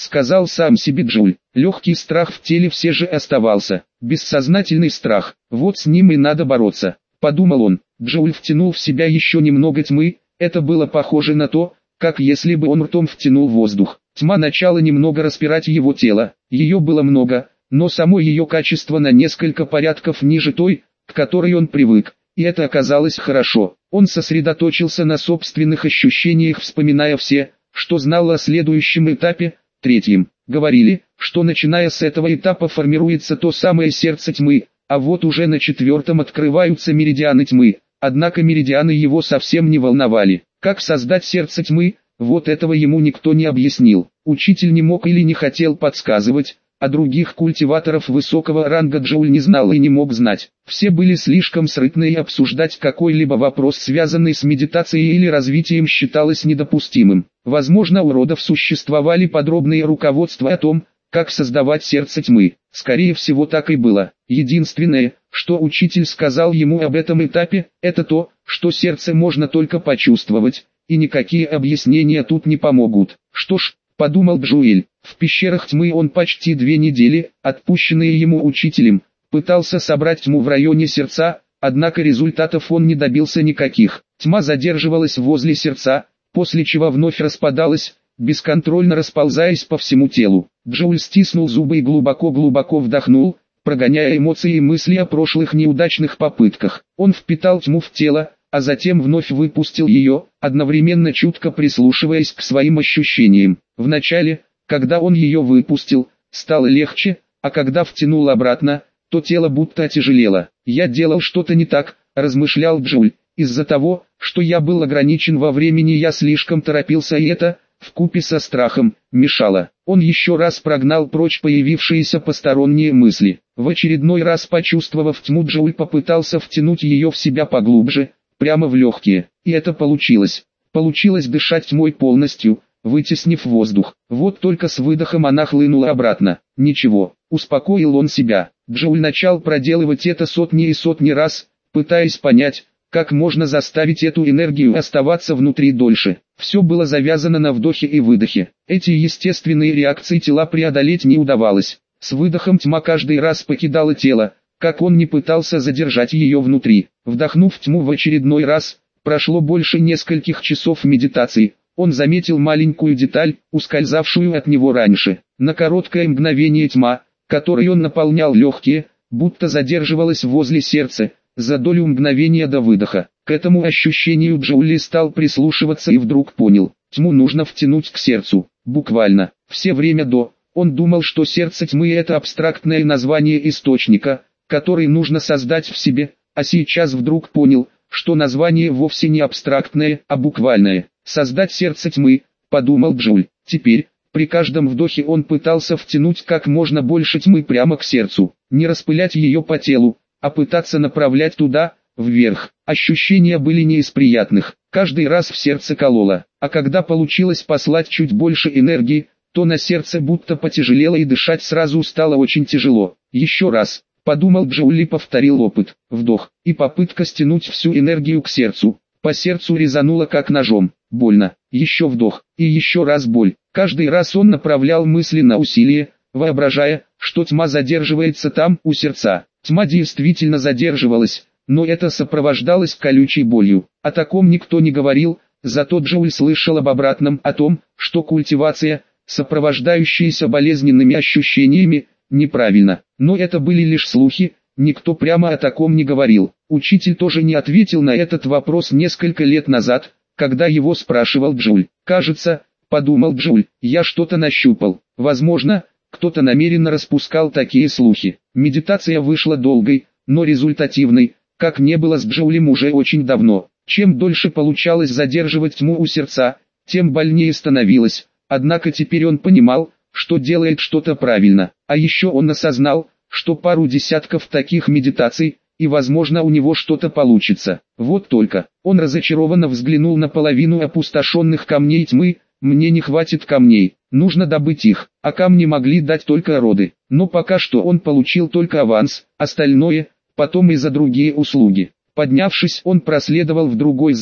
сказал сам себе Джуль. Легкий страх в теле все же оставался. Бессознательный страх. Вот с ним и надо бороться, подумал он. Джуль втянул в себя еще немного тьмы. Это было похоже на то, как если бы он ртом втянул воздух. Тьма начала немного распирать его тело. Ее было много, но само ее качество на несколько порядков ниже той, к которой он привык. И это оказалось хорошо. Он сосредоточился на собственных ощущениях, вспоминая все, что знал о следующем этапе, третьем. Говорили, что начиная с этого этапа формируется то самое сердце тьмы, а вот уже на четвертом открываются меридианы тьмы. Однако меридианы его совсем не волновали. Как создать сердце тьмы, вот этого ему никто не объяснил. Учитель не мог или не хотел подсказывать, а других культиваторов высокого ранга Джоуль не знал и не мог знать. Все были слишком скрытны, и обсуждать какой-либо вопрос, связанный с медитацией или развитием, считалось недопустимым. Возможно, у родов существовали подробные руководства о том, как создавать сердце тьмы. Скорее всего, так и было. Единственное, что учитель сказал ему об этом этапе, это то, что сердце можно только почувствовать, и никакие объяснения тут не помогут. Что ж, подумал Джоэль, в пещерах тьмы он почти две недели, отпущенные ему учителем, пытался собрать тьму в районе сердца, однако результатов он не добился никаких. Тьма задерживалась возле сердца, после чего вновь распадалась, бесконтрольно расползаясь по всему телу. Джоуль стиснул зубы и глубоко-глубоко вдохнул, прогоняя эмоции и мысли о прошлых неудачных попытках. Он впитал тьму в тело, а затем вновь выпустил ее, одновременно чутко прислушиваясь к своим ощущениям. Вначале, когда он ее выпустил, стало легче, а когда втянул обратно, то тело будто отяжелело. «Я делал что-то не так», – размышлял Джоуль. «Из-за того, что я был ограничен во времени, я слишком торопился, и это, вкупе со страхом, мешало». Он еще раз прогнал прочь появившиеся посторонние мысли. В очередной раз почувствовав тьму, Джоуль попытался втянуть ее в себя поглубже, прямо в легкие. И это получилось. Получилось дышать тьмой полностью, вытеснив воздух. Вот только с выдохом она хлынула обратно. Ничего, успокоил он себя. Джоуль начал проделывать это сотни и сотни раз, пытаясь понять, как можно заставить эту энергию оставаться внутри дольше. Все было завязано на вдохе и выдохе. Эти естественные реакции тела преодолеть не удавалось. С выдохом тьма каждый раз покидала тело, как он не пытался задержать ее внутри. Вдохнув тьму в очередной раз, прошло больше нескольких часов медитации. Он заметил маленькую деталь, ускользавшую от него раньше. На короткое мгновение тьма, которой он наполнял легкие, будто задерживалась возле сердца, за долю мгновения до выдоха. К этому ощущению Джоули стал прислушиваться и вдруг понял, тьму нужно втянуть к сердцу, буквально. Все время до, он думал, что сердце тьмы – это абстрактное название источника, который нужно создать в себе, а сейчас вдруг понял, что название вовсе не абстрактное, а буквальное. «Создать сердце тьмы», – подумал Джоуль. Теперь, при каждом вдохе он пытался втянуть как можно больше тьмы прямо к сердцу, не распылять ее по телу, а пытаться направлять туда, вверх. Ощущения были не из приятных, каждый раз в сердце кололо, а когда получилось послать чуть больше энергии, то на сердце будто потяжелело и дышать сразу стало очень тяжело. Еще раз, подумал Джоуль и повторил опыт, вдох, и попытка стянуть всю энергию к сердцу. По сердцу резануло как ножом, больно, еще вдох, и еще раз боль. Каждый раз он направлял мысли на усилие, воображая, что тьма задерживается там, у сердца. Тьма действительно задерживалась, но это сопровождалось колючей болью. О таком никто не говорил, зато Джоуль слышал об обратном, о том, что культивация, сопровождающаяся болезненными ощущениями, неправильно. Но это были лишь слухи, никто прямо о таком не говорил. Учитель тоже не ответил на этот вопрос несколько лет назад, когда его спрашивал Джоуль. «Кажется, — подумал Джоуль, — я что-то нащупал. Возможно, кто-то намеренно распускал такие слухи». Медитация вышла долгой, но результативной, как не было с Джоулем уже очень давно. Чем дольше получалось задерживать тьму у сердца, тем больнее становилось. Однако теперь он понимал, что делает что-то правильно. А еще он осознал, что пару десятков таких медитаций, и возможно у него что-то получится. Вот только, он разочарованно взглянул на половину опустошенных камней тьмы. «Мне не хватит камней, нужно добыть их», а камни могли дать только роды. Но пока что он получил только аванс, остальное, потом и за другие услуги. Поднявшись, он проследовал в другой зал,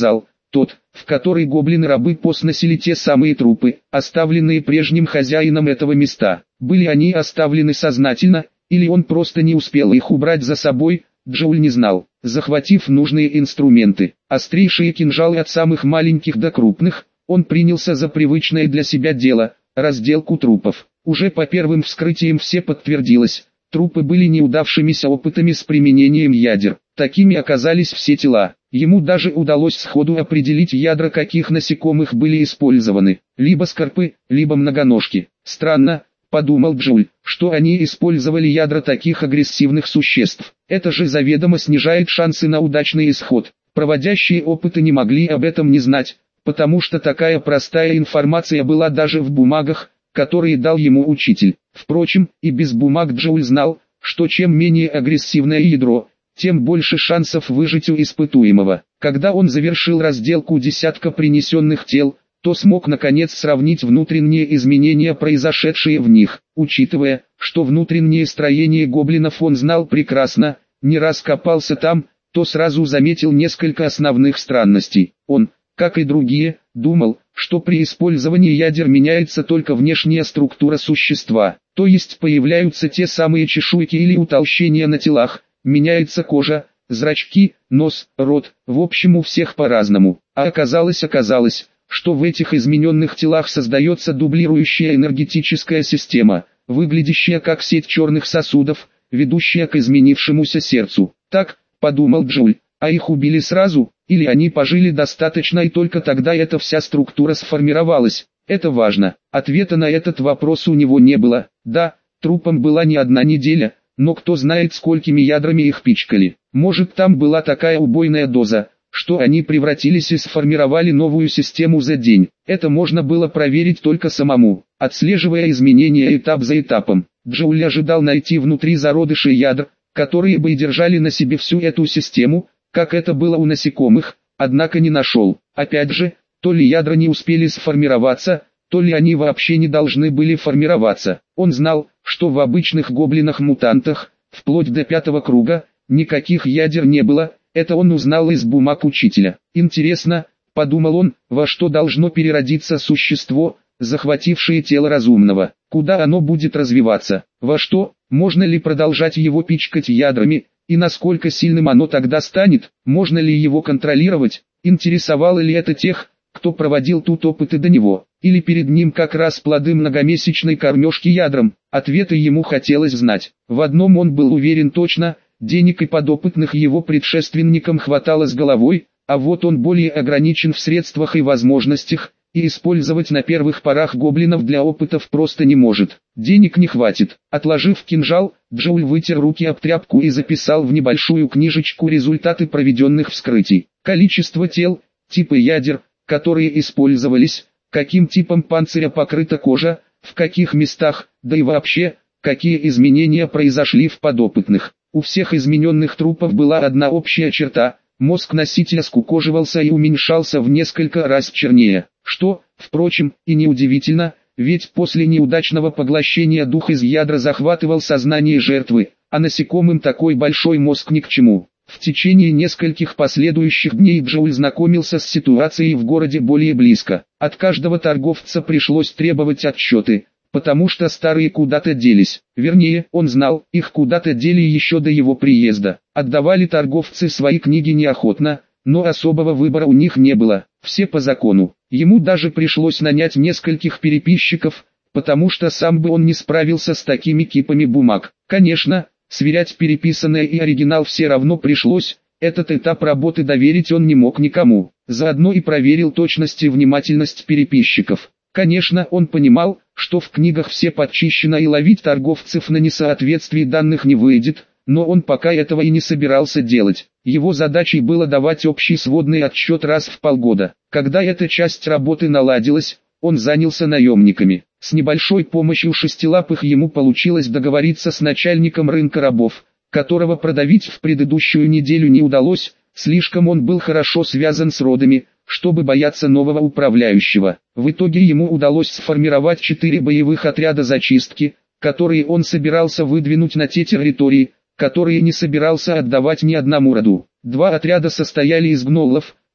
тот, в который гоблины-рабы постносили те самые трупы, оставленные прежним хозяином этого места. Были они оставлены сознательно, или он просто не успел их убрать за собой, Джоуль не знал. Захватив нужные инструменты, острейшие кинжалы от самых маленьких до крупных, он принялся за привычное для себя дело – разделку трупов. Уже по первым вскрытиям все подтвердилось, трупы были неудавшимися опытами с применением ядер. Такими оказались все тела. Ему даже удалось сходу определить ядра, каких насекомых были использованы. Либо скорпы, либо многоножки. Странно, подумал Джоуль, что они использовали ядра таких агрессивных существ. Это же заведомо снижает шансы на удачный исход. Проводящие опыты не могли об этом не знать, потому что такая простая информация была даже в бумагах, которые дал ему учитель. Впрочем, и без бумаг Джоуль знал, что чем менее агрессивное ядро, тем больше шансов выжить у испытуемого. Когда он завершил разделку десятка принесенных тел, то смог наконец сравнить внутренние изменения, произошедшие в них. Учитывая, что внутреннее строение гоблинов он знал прекрасно, не раз копался там, то сразу заметил несколько основных странностей. Он, как и другие, думал, что при использовании ядер меняется только внешняя структура существа, то есть появляются те самые чешуйки или утолщения на телах, меняется кожа, зрачки, нос, рот, в общем у всех по-разному. А оказалось оказалось, что в этих измененных телах создается дублирующая энергетическая система, выглядящая как сеть черных сосудов, ведущая к изменившемуся сердцу. Так, подумал Джоуль, а их убили сразу, или они пожили достаточно и только тогда эта вся структура сформировалась? Это важно. Ответа на этот вопрос у него не было. Да, трупам была не одна неделя, но кто знает, сколькими ядрами их пичкали. Может, там была такая убойная доза, что они превратились и сформировали новую систему за день. Это можно было проверить только самому, отслеживая изменения этап за этапом. Джоуль ожидал найти внутри зародыши ядр, которые бы держали на себе всю эту систему, как это было у насекомых, однако не нашел. Опять же, то ли ядра не успели сформироваться, то ли они вообще не должны были формироваться. Он знал, что в обычных гоблинах-мутантах, вплоть до пятого круга, никаких ядер не было, это он узнал из бумаг учителя. Интересно, подумал он, во что должно переродиться существо, захватившее тело разумного, куда оно будет развиваться, во что, можно ли продолжать его пичкать ядрами, и насколько сильным оно тогда станет, можно ли его контролировать, интересовало ли это тех, кто проводил тут опыты до него, или перед ним как раз плоды многомесячной кормежки ядром. Ответы ему хотелось знать. В одном он был уверен точно, денег и подопытных его предшественникам хватало с головой, а вот он более ограничен в средствах и возможностях, и использовать на первых порах гоблинов для опытов просто не может. Денег не хватит. Отложив кинжал, Джоуль вытер руки об тряпку и записал в небольшую книжечку результаты проведенных вскрытий. Количество тел, типы ядер, которые использовались, каким типом панциря покрыта кожа, в каких местах, да и вообще, какие изменения произошли в подопытных. У всех измененных трупов была одна общая черта – мозг носителя скукоживался и уменьшался в несколько раз чернее. Что, впрочем, и неудивительно, ведь после неудачного поглощения дух из ядра захватывал сознание жертвы, а насекомым такой большой мозг ни к чему. В течение нескольких последующих дней Джоуль знакомился с ситуацией в городе более близко. От каждого торговца пришлось требовать отчеты, потому что старые куда-то делись. Вернее, он знал, их куда-то дели еще до его приезда. Отдавали торговцы свои книги неохотно, но особого выбора у них не было, все по закону. Ему даже пришлось нанять нескольких переписчиков, потому что сам бы он не справился с такими кипами бумаг. Конечно, сверять переписанное и оригинал все равно пришлось, этот этап работы доверить он не мог никому. Заодно и проверил точность и внимательность переписчиков. Конечно, он понимал, что в книгах все подчищено и ловить торговцев на несоответствие данных не выйдет, но он пока этого и не собирался делать. Его задачей было давать общий сводный отчет раз в полгода. Когда эта часть работы наладилась, он занялся наемниками. С небольшой помощью шестилапых ему получилось договориться с начальником рынка рабов, которого продавить в предыдущую неделю не удалось, слишком он был хорошо связан с родами, чтобы бояться нового управляющего. В итоге ему удалось сформировать четыре боевых отряда зачистки, которые он собирался выдвинуть на те территории, которые не собирался отдавать ни одному роду. Два отряда состояли из гноллов,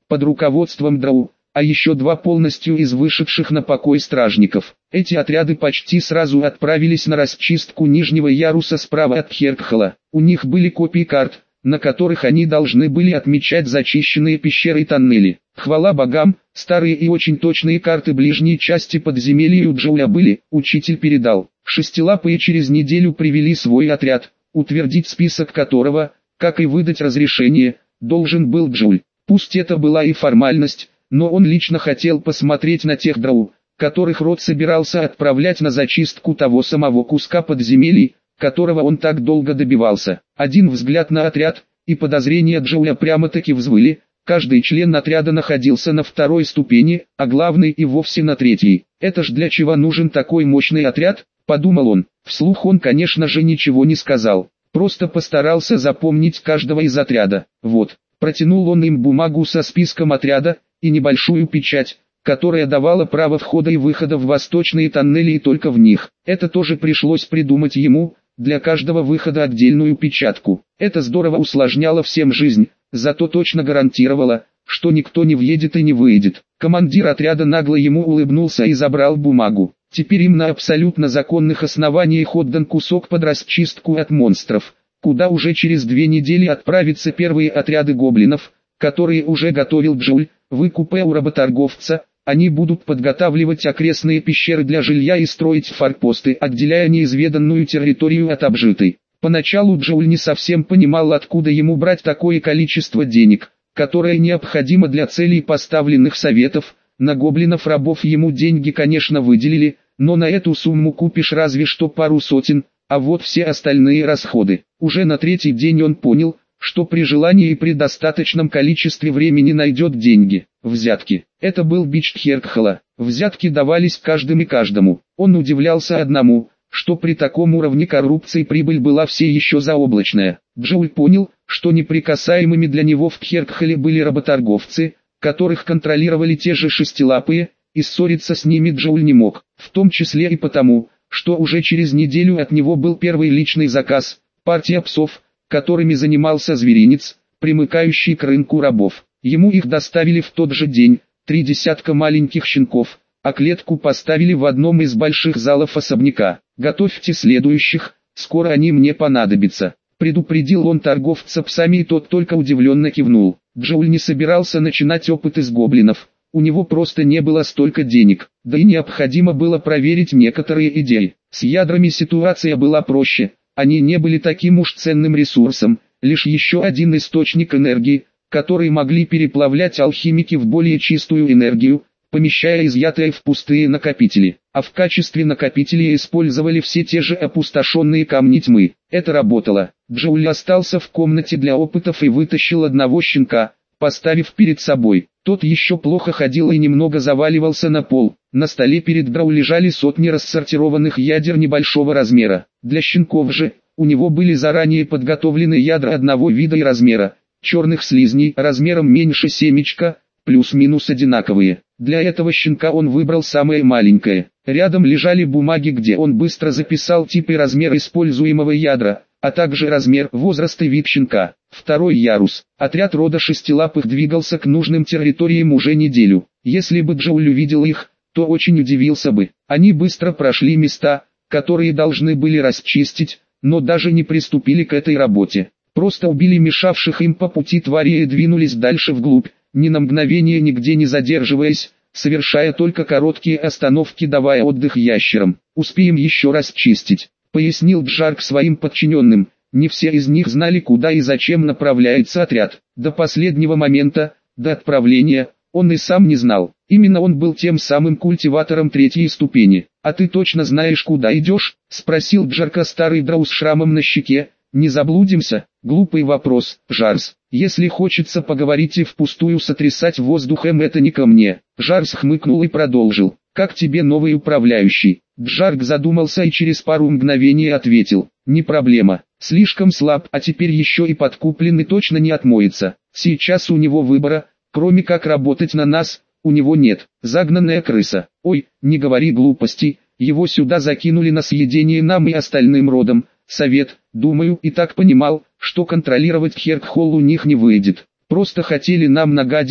под руководством Драу, а еще два полностью из вышедших на покой стражников. Эти отряды почти сразу отправились на расчистку нижнего яруса справа от Херкхола. У них были копии карт, на которых они должны были отмечать зачищенные пещеры и тоннели. Хвала богам, старые и очень точные карты ближней части подземелья у Джоуля были, учитель передал. Шестилапые через неделю привели свой отряд, утвердить список которого, как и выдать разрешение, должен был Джоуль. Пусть это была и формальность, но он лично хотел посмотреть на тех Драу, которых род собирался отправлять на зачистку того самого куска подземелий, которого он так долго добивался. Один взгляд на отряд, и подозрения Джоуля прямо-таки взвыли. Каждый член отряда находился на второй ступени, а главный и вовсе на третьей. Это ж для чего нужен такой мощный отряд, подумал он. Вслух он, конечно же, ничего не сказал, просто постарался запомнить каждого из отряда. Вот, протянул он им бумагу со списком отряда и небольшую печать, которая давала право входа и выхода в восточные тоннели и только в них. Это тоже пришлось придумать ему, для каждого выхода отдельную печатку. Это здорово усложняло всем жизнь, зато точно гарантировало, что никто не въедет и не выйдет. Командир отряда нагло ему улыбнулся и забрал бумагу. Теперь им на абсолютно законных основаниях отдан кусок под расчистку от монстров, куда уже через две недели отправятся первые отряды гоблинов, которые уже готовил Джоуль. Выкупая у работорговца, они будут подготавливать окрестные пещеры для жилья и строить форпосты, отделяя неизведанную территорию от обжитой. Поначалу Джоуль не совсем понимал, откуда ему брать такое количество денег, которое необходимо для целей поставленных советов. На гоблинов-рабов ему деньги, конечно, выделили, но на эту сумму купишь разве что пару сотен, а вот все остальные расходы. Уже на третий день он понял, что при желании и при достаточном количестве времени найдет деньги. Взятки. Это был бич Херкхола. Взятки давались каждым и каждому. Он удивлялся одному, что при таком уровне коррупции прибыль была все еще заоблачная. Джоуль понял, что неприкасаемыми для него в Херкхоле были работорговцы, которых контролировали те же шестилапые, и ссориться с ними Джоуль не мог. В том числе и потому, что уже через неделю от него был первый личный заказ, партия псов, которыми занимался зверинец, примыкающий к рынку рабов. Ему их доставили в тот же день, три десятка маленьких щенков, а клетку поставили в одном из больших залов особняка. «Готовьте следующих, скоро они мне понадобятся», — предупредил он торговца псами, и тот только удивленно кивнул. Джоуль не собирался начинать опыт из гоблинов, у него просто не было столько денег, да и необходимо было проверить некоторые идеи. С ядрами ситуация была проще. Они не были таким уж ценным ресурсом, лишь еще один источник энергии, который могли переплавлять алхимики в более чистую энергию, помещая изъятое в пустые накопители. А в качестве накопителей использовали все те же опустошенные камни тьмы. Это работало. Джоуль остался в комнате для опытов и вытащил одного щенка, поставив перед собой. Тот еще плохо ходил и немного заваливался на пол. На столе перед Драу лежали сотни рассортированных ядер небольшого размера. Для щенков же, у него были заранее подготовлены ядра одного вида и размера, черных слизней размером меньше семечка, плюс-минус одинаковые. Для этого щенка он выбрал самое маленькое. Рядом лежали бумаги, где он быстро записал тип и размер используемого ядра, а также размер, возраст и вид щенка. Второй ярус. Отряд рода шестилапых двигался к нужным территориям уже неделю. Если бы Джоуль увидел их, то очень удивился бы. Они быстро прошли места, которые должны были расчистить, но даже не приступили к этой работе. Просто убили мешавших им по пути твари и двинулись дальше вглубь, ни на мгновение нигде не задерживаясь, совершая только короткие остановки, давая отдых ящерам. «Успеем еще раз чистить», — пояснил Джарк своим подчиненным. Не все из них знали, куда и зачем направляется отряд. До последнего момента, до отправления, он и сам не знал. Именно он был тем самым культиватором третьей ступени. «А ты точно знаешь, куда идешь?» — спросил Джарка старый Драу с шрамом на щеке. «Не заблудимся?» «Глупый вопрос, Жарс. Если хочется поговорить и впустую сотрясать воздухом, это не ко мне». Жарс хмыкнул и продолжил. «Как тебе новый управляющий?» Джарк задумался и через пару мгновений ответил. «Не проблема. Слишком слаб, а теперь еще и подкуплен и точно не отмоется. Сейчас у него выбора, кроме как работать на нас, у него нет. Загнанная крыса. Ой, не говори глупостей, его сюда закинули на съедение нам и остальным родам. Совет, думаю, и так понимал, что контролировать Херкхол у них не выйдет. Просто хотели нам нагадить,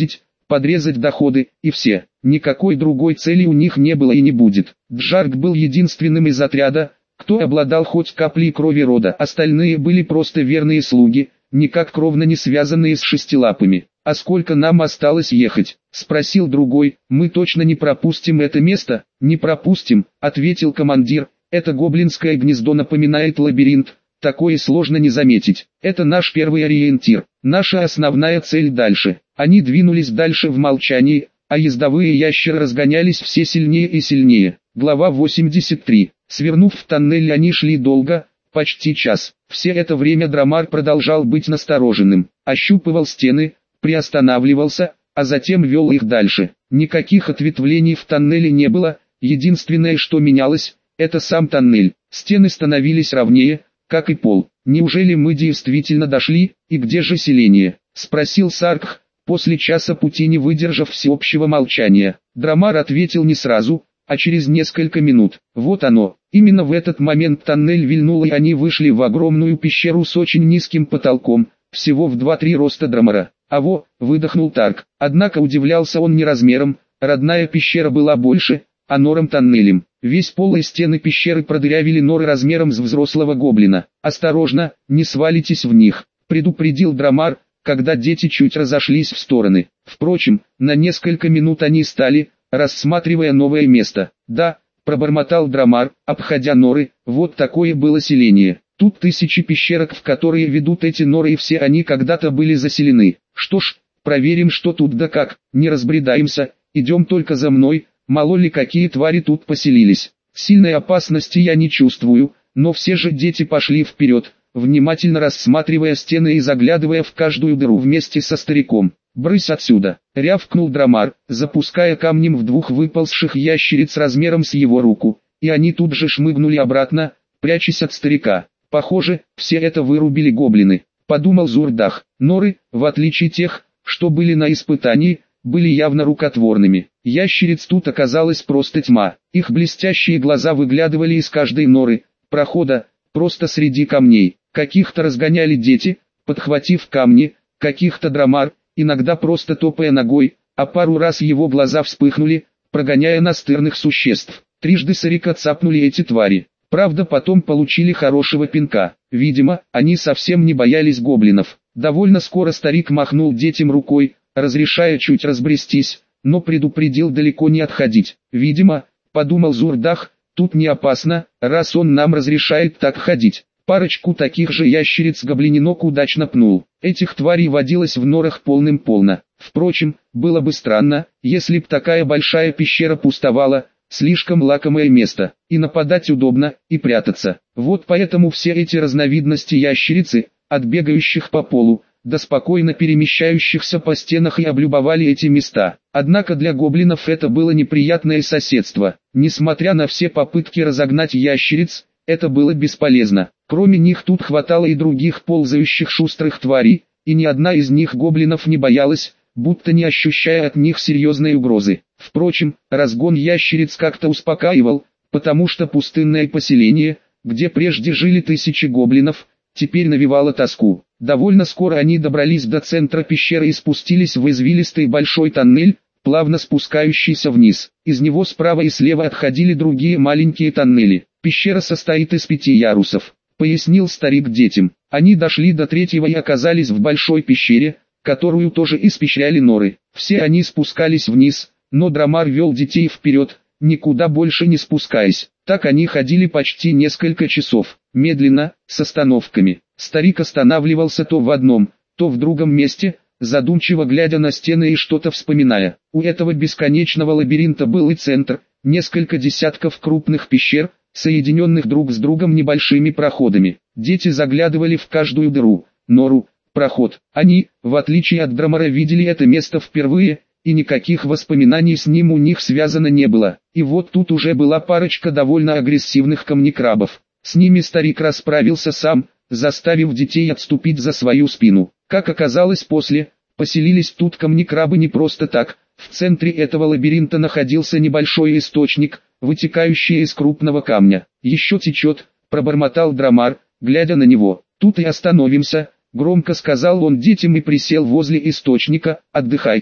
подрезать доходы, и все. Никакой другой цели у них не было и не будет. Джарк был единственным из отряда, кто обладал хоть каплей крови рода. Остальные были просто верные слуги, никак кровно не связанные с шестилапыми. «А сколько нам осталось ехать?» — спросил другой. «Мы точно не пропустим это место?» «Не пропустим», — ответил командир. «Это гоблинское гнездо напоминает лабиринт, такое сложно не заметить. Это наш первый ориентир, наша основная цель дальше». Они двинулись дальше в молчании, а ездовые ящеры разгонялись все сильнее и сильнее. Глава восемьдесят три. Свернув в тоннель, они шли долго, почти час. Все это время Драмар продолжал быть настороженным, ощупывал стены, приостанавливался, а затем вел их дальше. Никаких ответвлений в тоннеле не было, единственное, что менялось, это сам тоннель. Стены становились ровнее, как и пол. «Неужели мы действительно дошли, и где же селение?» — спросил Саркх, после часа пути не выдержав всеобщего молчания. Драмар ответил не сразу, а через несколько минут. Вот оно. Именно в этот момент тоннель вильнул, и они вышли в огромную пещеру с очень низким потолком, всего в два-три роста Драмара. «Аво!» — выдохнул Тарк. Однако удивлялся он не размером, родная пещера была больше, а нором тоннелем. Весь пол и стены пещеры продырявили норы размером с взрослого гоблина. «Осторожно, не свалитесь в них», — предупредил Драмар, когда дети чуть разошлись в стороны. Впрочем, на несколько минут они стали, рассматривая новое место. «Да», — пробормотал Драмар, обходя норы, — «вот такое было селение. Тут тысячи пещерок, в которые ведут эти норы, и все они когда-то были заселены. Что ж, проверим, что тут да как, не разбредаемся, идем только за мной, мало ли какие твари тут поселились. Сильной опасности я не чувствую, но все же дети пошли вперед, внимательно рассматривая стены и заглядывая в каждую дыру вместе со стариком. «Брысь отсюда!» — рявкнул Драмар, запуская камнем в двух выползших ящериц размером с его руку, и они тут же шмыгнули обратно, прячась от старика. «Похоже, все это вырубили гоблины», — подумал Зурдах. Норы, в отличие тех, что были на испытании, были явно рукотворными. Ящериц тут оказалась просто тьма. Их блестящие глаза выглядывали из каждой норы, прохода, просто среди камней. Каких-то разгоняли дети, подхватив камни, каких-то Драмар, иногда просто топая ногой, а пару раз его глаза вспыхнули, прогоняя настырных существ. Трижды Сарика цапнули эти твари. Правда, потом получили хорошего пинка. Видимо, они совсем не боялись гоблинов. Довольно скоро старик махнул детям рукой, разрешая чуть разбрестись, но предупредил далеко не отходить. «Видимо, — подумал Зурдах, — тут не опасно, раз он нам разрешает так ходить». Парочку таких же ящериц гоблининок удачно пнул. Этих тварей водилось в норах полным-полно. Впрочем, было бы странно, если б такая большая пещера пустовала. Слишком лакомое место, и нападать удобно, и прятаться. Вот поэтому все эти разновидности ящерицы, от бегающих по полу, до спокойно перемещающихся по стенах, и облюбовали эти места. Однако для гоблинов это было неприятное соседство. Несмотря на все попытки разогнать ящериц, это было бесполезно. Кроме них тут хватало и других ползающих шустрых тварей, и ни одна из них гоблинов не боялась, будто не ощущая от них серьезной угрозы. Впрочем, разгон ящериц как-то успокаивал, потому что пустынное поселение, где прежде жили тысячи гоблинов, теперь навевало тоску. Довольно скоро они добрались до центра пещеры и спустились в извилистый большой тоннель, плавно спускающийся вниз. Из него справа и слева отходили другие маленькие тоннели. «Пещера состоит из пяти ярусов», — пояснил старик детям. Они дошли до третьего и оказались в большой пещере, которую тоже испещряли норы. Все они спускались вниз, но Драмар вел детей вперед, никуда больше не спускаясь. Так они ходили почти несколько часов, медленно, с остановками. Старик останавливался то в одном, то в другом месте, задумчиво глядя на стены и что-то вспоминая. У этого бесконечного лабиринта был и центр, несколько десятков крупных пещер, соединенных друг с другом небольшими проходами. Дети заглядывали в каждую дыру, нору, проход. Они, в отличие от Драмара, видели это место впервые, и никаких воспоминаний с ним у них связано не было. И вот тут уже была парочка довольно агрессивных камнекрабов. С ними старик расправился сам, заставив детей отступить за свою спину. Как оказалось после, поселились тут камнекрабы не просто так. В центре этого лабиринта находился небольшой источник, вытекающий из крупного камня. «Еще течет», — пробормотал Драмар, глядя на него. «Тут и остановимся», — громко сказал он детям и присел возле источника. «Отдыхайте».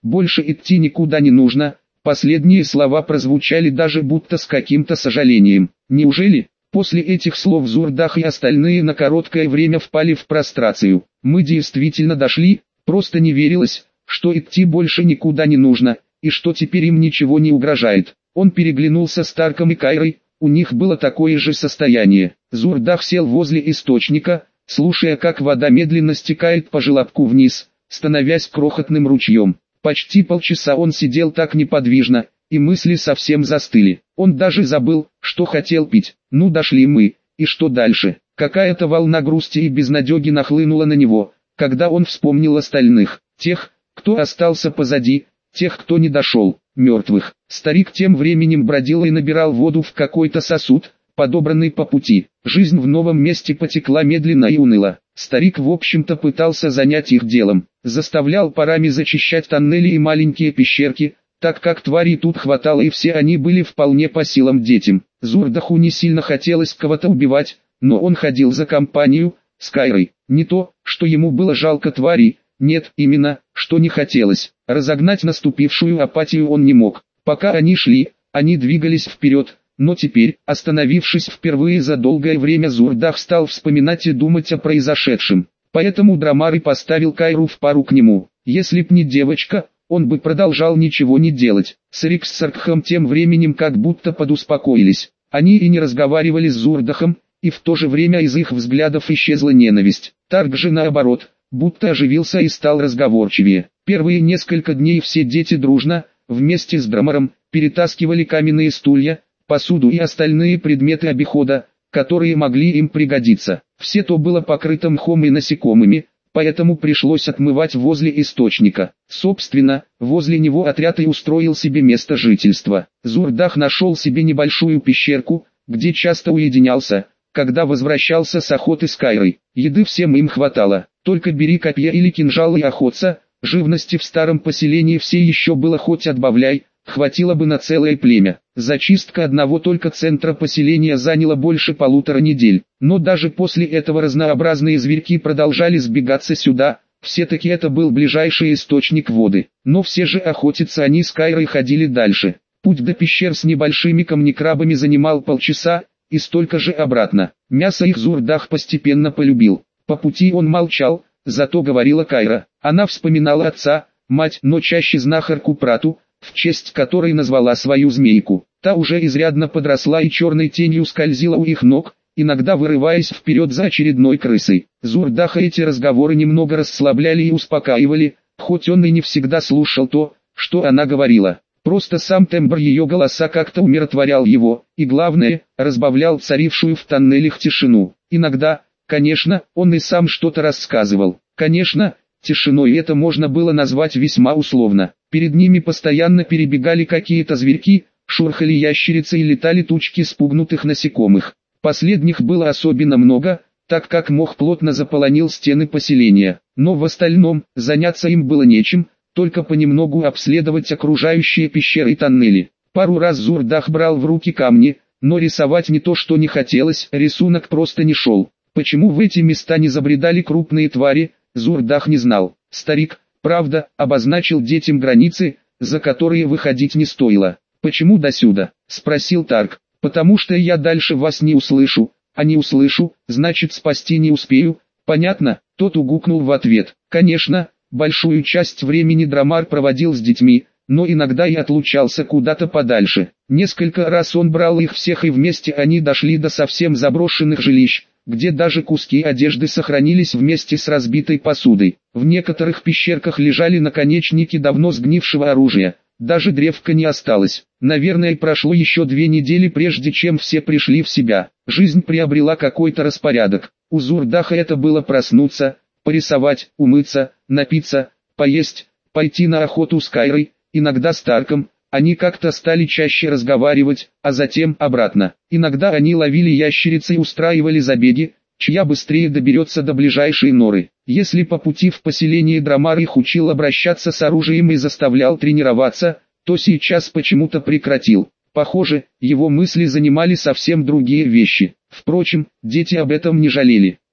больше идти никуда не нужно. Последние слова прозвучали даже будто с каким-то сожалением. Неужели? После этих слов Зурдах и остальные на короткое время впали в прострацию. Мы действительно дошли, просто не верилось, что идти больше никуда не нужно, и что теперь им ничего не угрожает. Он переглянулся с Тарком и Кайрой, у них было такое же состояние. Зурдах сел возле источника, слушая, как вода медленно стекает по желобку вниз, становясь крохотным ручьем. Почти полчаса он сидел так неподвижно, и мысли совсем застыли. Он даже забыл, что хотел пить. Ну дошли мы, и что дальше? Какая-то волна грусти и безнадеги нахлынула на него, когда он вспомнил остальных, тех, кто остался позади, тех, кто не дошел, мертвых. Старик тем временем бродил и набирал воду в какой-то сосуд, подобранный по пути. Жизнь в новом месте потекла медленно и уныло. Старик в общем-то пытался занять их делом, заставлял парами зачищать тоннели и маленькие пещерки, так как тварей тут хватало и все они были вполне по силам детям. Зурдаху не сильно хотелось кого-то убивать, но он ходил за компанию, с Кайрой. Не то, что ему было жалко тварей, нет, именно, что не хотелось. Разогнать наступившую апатию он не мог. Пока они шли, они двигались вперед, но теперь, остановившись впервые за долгое время, Зурдах стал вспоминать и думать о произошедшем. Поэтому Драмар и поставил Кайру в пару к нему. Если б не девочка, он бы продолжал ничего не делать. Сарик с Саркхом тем временем как будто подуспокоились. Они и не разговаривали с Зурдахом, и в то же время из их взглядов исчезла ненависть. Тарк же наоборот, будто оживился и стал разговорчивее. Первые несколько дней все дети дружно, вместе с Драмаром, перетаскивали каменные стулья, посуду и остальные предметы обихода, которые могли им пригодиться. Все то было покрыто мхом и насекомыми, поэтому пришлось отмывать возле источника. Собственно, возле него отряд и устроил себе место жительства. Зурдах нашел себе небольшую пещерку, где часто уединялся, когда возвращался с охоты с Кайрой. Еды всем им хватало, только бери копья или кинжалы и охоться, живности в старом поселении все еще было хоть отбавляй, хватило бы на целое племя. Зачистка одного только центра поселения заняла больше полутора недель, но даже после этого разнообразные зверьки продолжали сбегаться сюда, все-таки это был ближайший источник воды. Но все же охотиться они с Кайрой ходили дальше. Путь до пещер с небольшими камнекрабами занимал полчаса, и столько же обратно. Мясо их Зурдах постепенно полюбил. По пути он молчал, зато говорила Кайра. Она вспоминала отца, мать, но чаще знахарку Прату, в честь которой назвала свою змейку. Та уже изрядно подросла и черной тенью скользила у их ног, иногда вырываясь вперед за очередной крысой. Зурдаха эти разговоры немного расслабляли и успокаивали, хоть он и не всегда слушал то, что она говорила. Просто сам тембр ее голоса как-то умиротворял его, и главное, разбавлял царившую в тоннелях тишину. Иногда, конечно, он и сам что-то рассказывал. Конечно, тишиной это можно было назвать весьма условно. Перед ними постоянно перебегали какие-то зверьки, шурхали ящерицы и летали тучки спугнутых насекомых. Последних было особенно много, так как мох плотно заполонил стены поселения. Но в остальном, заняться им было нечем, только понемногу обследовать окружающие пещеры и тоннели. Пару раз Зурдах брал в руки камни, но рисовать не то что не хотелось, рисунок просто не шел. Почему в эти места не забредали крупные твари, Зурдах не знал. Старик, правда, обозначил детям границы, за которые выходить не стоило. «Почему досюда?» – спросил Тарк. «Потому что я дальше вас не услышу, а не услышу, значит спасти не успею, понятно?» Тот угукнул в ответ. Конечно, большую часть времени Драмар проводил с детьми, но иногда и отлучался куда-то подальше. Несколько раз он брал их всех и вместе они дошли до совсем заброшенных жилищ, где даже куски одежды сохранились вместе с разбитой посудой. В некоторых пещерках лежали наконечники давно сгнившего оружия, даже древка не осталось. Наверное, прошло еще две недели прежде чем все пришли в себя. Жизнь приобрела какой-то распорядок. У Зурдаха это было проснуться, порисовать, умыться, напиться, поесть, пойти на охоту с Кайрой, иногда с Тарком. Они как-то стали чаще разговаривать, а затем обратно. Иногда они ловили ящерицы и устраивали забеги, чья быстрее доберется до ближайшей норы. Если по пути в поселение Драмар их учил обращаться с оружием и заставлял тренироваться, то сейчас почему-то прекратил. Похоже, его мысли занимали совсем другие вещи. Впрочем, дети об этом не жалели.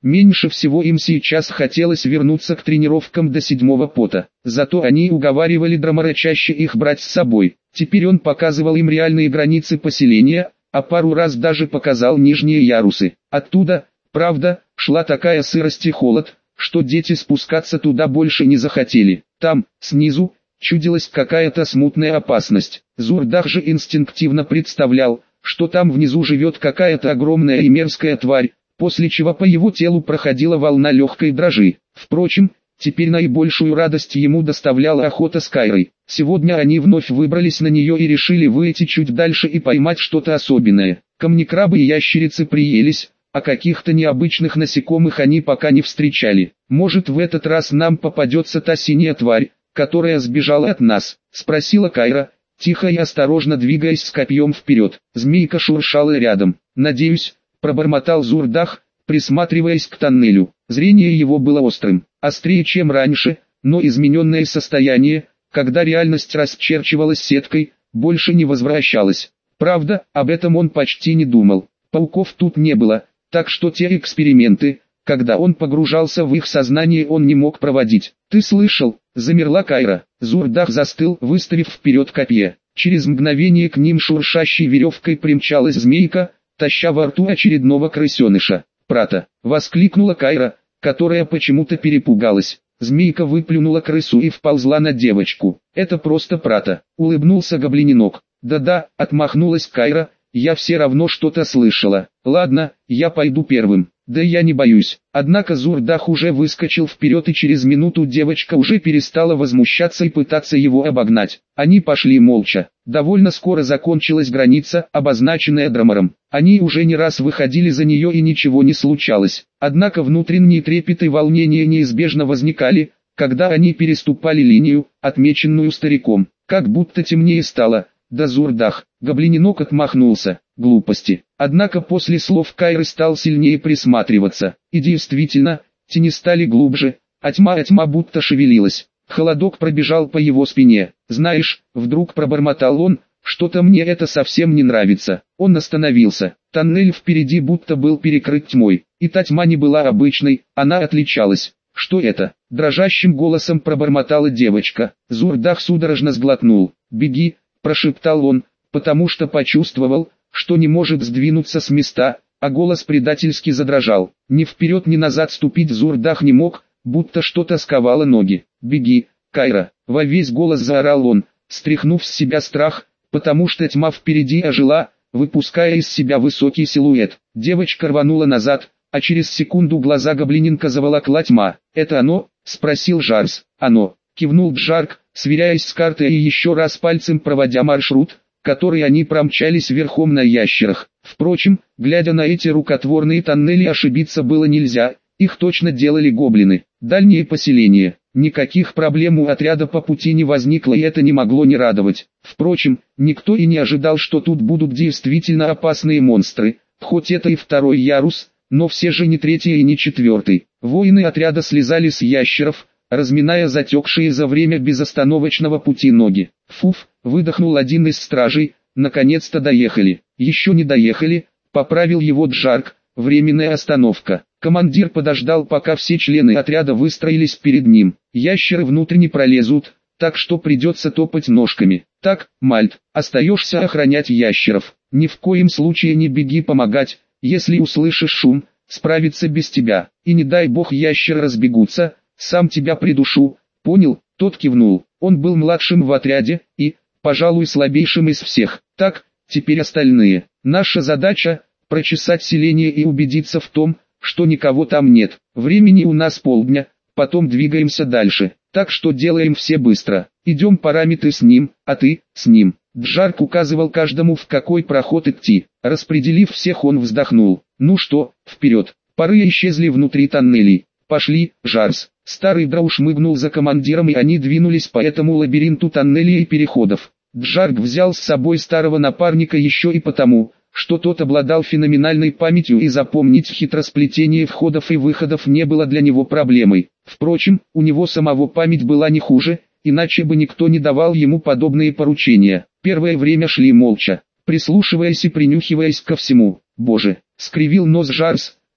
Меньше всего им сейчас хотелось вернуться к тренировкам до седьмого пота. Зато они уговаривали Драмара чаще их брать с собой. Теперь он показывал им реальные границы поселения, а пару раз даже показал нижние ярусы. Оттуда, правда, шла такая сырость и холод, что дети спускаться туда больше не захотели. Там, снизу, чудилась какая-то смутная опасность. Зурдах же инстинктивно представлял, что там внизу живет какая-то огромная и мерзкая тварь, после чего по его телу проходила волна легкой дрожи. Впрочем, теперь наибольшую радость ему доставляла охота с Кайрой. Сегодня они вновь выбрались на нее и решили выйти чуть дальше и поймать что-то особенное. Камнекрабы и ящерицы приелись, а каких-то необычных насекомых они пока не встречали. «Может, в этот раз нам попадется та синяя тварь, которая сбежала от нас?» — спросила Кайра, тихо и осторожно двигаясь с копьем вперед. Змейка шуршала рядом. «Надеюсь», — пробормотал Зурдах, присматриваясь к тоннелю. Зрение его было острым, острее, чем раньше, но измененное состояние, когда реальность расчерчивалась сеткой, больше не возвращалось. Правда, об этом он почти не думал. Пауков тут не было, так что те эксперименты, когда он погружался в их сознание, он не мог проводить. «Ты слышал?» — замерла Кайра. Зурдах застыл, выставив вперед копье. Через мгновение к ним шуршащей веревкой примчалась змейка, таща во рту очередного крысеныша. «Прата!» — воскликнула Кайра, которая почему-то перепугалась. Змейка выплюнула крысу и вползла на девочку. «Это просто Прата!» — улыбнулся гоблиненок. «Да-да», — отмахнулась Кайра, — «я все равно что-то слышала. Ладно, я пойду первым». «Да я не боюсь». Однако Зурдах уже выскочил вперед, и через минуту девочка уже перестала возмущаться и пытаться его обогнать. Они пошли молча. Довольно скоро закончилась граница, обозначенная Драмаром. Они уже не раз выходили за нее и ничего не случалось. Однако внутренние трепет и волнение неизбежно возникали, когда они переступали линию, отмеченную стариком. Как будто темнее стало. «Да, Зурдах», — гоблиненок отмахнулся. «Глупости». Однако после слов Кайры стал сильнее присматриваться. И действительно, тени стали глубже, а тьма, а тьма будто шевелилась. Холодок пробежал по его спине. «Знаешь», — вдруг пробормотал он, — «что-то мне это совсем не нравится». Он остановился. Тоннель впереди будто был перекрыт тьмой. И та тьма не была обычной, она отличалась. «Что это?» — дрожащим голосом пробормотала девочка. Зурдах судорожно сглотнул. «Беги», — прошептал он, потому что почувствовал, что не может сдвинуться с места, а голос предательски задрожал. Ни вперед, ни назад ступить Зурдах не мог, будто что-то сковало ноги. «Беги, Кайра!» — во весь голос заорал он, стряхнув с себя страх, потому что тьма впереди ожила, выпуская из себя высокий силуэт. Девочка рванула назад, а через секунду глаза гоблиненка заволокла тьма. «Это оно?» — спросил Жарс. «Оно!» — кивнул Джарк, сверяясь с картой и еще раз пальцем проводя маршрут, который они промчались верхом на ящерах. Впрочем, глядя на эти рукотворные тоннели, ошибиться было нельзя, их точно делали гоблины. Дальние поселения. Никаких проблем у отряда по пути не возникло, и это не могло не радовать. Впрочем, никто и не ожидал, что тут будут действительно опасные монстры, хоть это и второй ярус, но все же не третий и не четвертый. Воины отряда слезали с ящеров, разминая затекшие за время безостановочного пути ноги. «Фуф», — выдохнул один из стражей, — «наконец-то доехали». «Еще не доехали», — поправил его Джарк, — «временная остановка». Командир подождал, пока все члены отряда выстроились перед ним. «Ящеры внутрь не пролезут, так что придется топать ножками. Так, Мальт, остаешься охранять ящеров. Ни в коем случае не беги помогать, если услышишь шум, справиться без тебя. И не дай бог ящеры разбегутся, сам тебя придушу, понял?» Тот кивнул. Он был младшим в отряде и, пожалуй, слабейшим из всех. «Так, теперь остальные. Наша задача – прочесать селение и убедиться в том, что никого там нет. Времени у нас полдня, потом двигаемся дальше. Так что делаем все быстро. Идем параметры с ним, а ты – с ним». Джарк указывал каждому, в какой проход идти. Распределив всех, он вздохнул. «Ну что, вперед». Пары исчезли внутри тоннелей. «Пошли, Жарс». Старый драу шмыгнул за командиром, и они двинулись по этому лабиринту тоннелей и переходов. Джарк взял с собой старого напарника еще и потому, что тот обладал феноменальной памятью, и запомнить хитросплетение входов и выходов не было для него проблемой. Впрочем, у него самого память была не хуже, иначе бы никто не давал ему подобные поручения. Первое время шли молча, прислушиваясь и принюхиваясь ко всему. «Боже!» — скривил нос Жарс.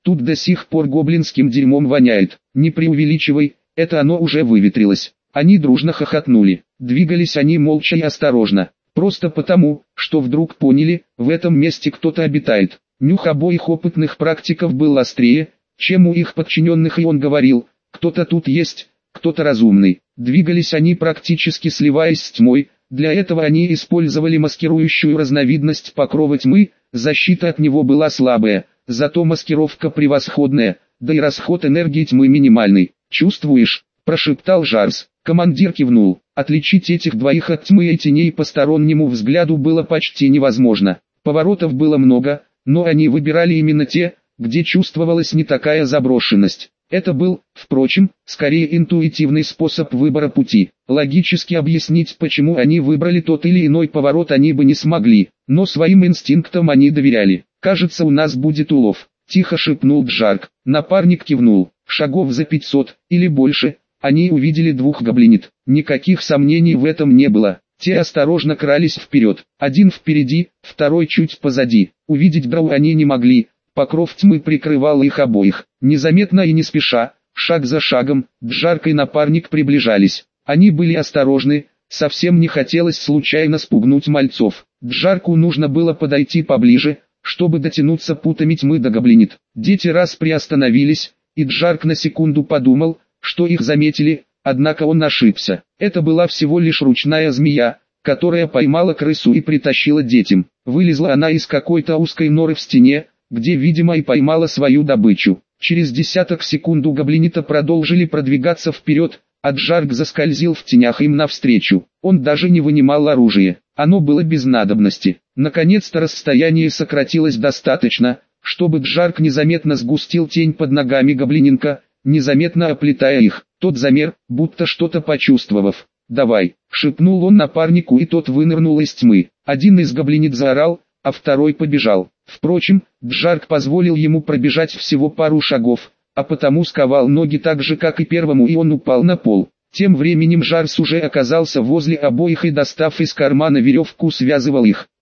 Тут до сих пор гоблинским дерьмом воняет. Не преувеличивай, это оно уже выветрилось. Они дружно хохотнули. Двигались они молча и осторожно. Просто потому, что вдруг поняли, в этом месте кто-то обитает. Нюх обоих опытных практиков был острее, чем у их подчиненных, и он говорил: кто-то тут есть, кто-то разумный. Двигались они практически сливаясь с тьмой. Для этого они использовали маскирующую разновидность покрова тьмы. Защита от него была слабая, зато маскировка превосходная, да и расход энергии тьмы минимальный. «Чувствуешь?» – прошептал Жарс. Командир кивнул. Отличить этих двоих от тьмы и теней постороннему взгляду было почти невозможно. Поворотов было много, но они выбирали именно те, где чувствовалась не такая заброшенность. Это был, впрочем, скорее интуитивный способ выбора пути. Логически объяснить, почему они выбрали тот или иной поворот, они бы не смогли, но своим инстинктам они доверяли. «Кажется, у нас будет улов», – тихо шепнул Джарк. Напарник кивнул. Шагов за пятьсот, или больше, они увидели двух гоблинит. Никаких сомнений в этом не было. Те осторожно крались вперед. Один впереди, второй чуть позади. Увидеть драу они не могли. Покров тьмы прикрывал их обоих. Незаметно и не спеша, шаг за шагом, Джарк и напарник приближались. Они были осторожны, совсем не хотелось случайно спугнуть мальцов. Джарку нужно было подойти поближе, чтобы дотянуться путами тьмы до гоблинит. Дети раз приостановились, и Джарк на секунду подумал, что их заметили, однако он ошибся. Это была всего лишь ручная змея, которая поймала крысу и притащила детям. Вылезла она из какой-то узкой норы в стене, где, видимо, и поймала свою добычу. Через десяток секунд у гоблинита продолжили продвигаться вперед, а Джарк заскользил в тенях им навстречу. Он даже не вынимал оружие, оно было без надобности. Наконец-то расстояние сократилось достаточно, чтобы Джарк незаметно сгустил тень под ногами гоблиненка, незаметно оплетая их. Тот замер, будто что-то почувствовав. «Давай», — шепнул он напарнику, и тот вынырнул из тьмы. Один из гоблинит заорал, а второй побежал. Впрочем, Джарк позволил ему пробежать всего пару шагов, а потому сковал ноги так же, как и первому, и он упал на пол. Тем временем Жарс уже оказался возле обоих и, достав из кармана веревку, связывал их.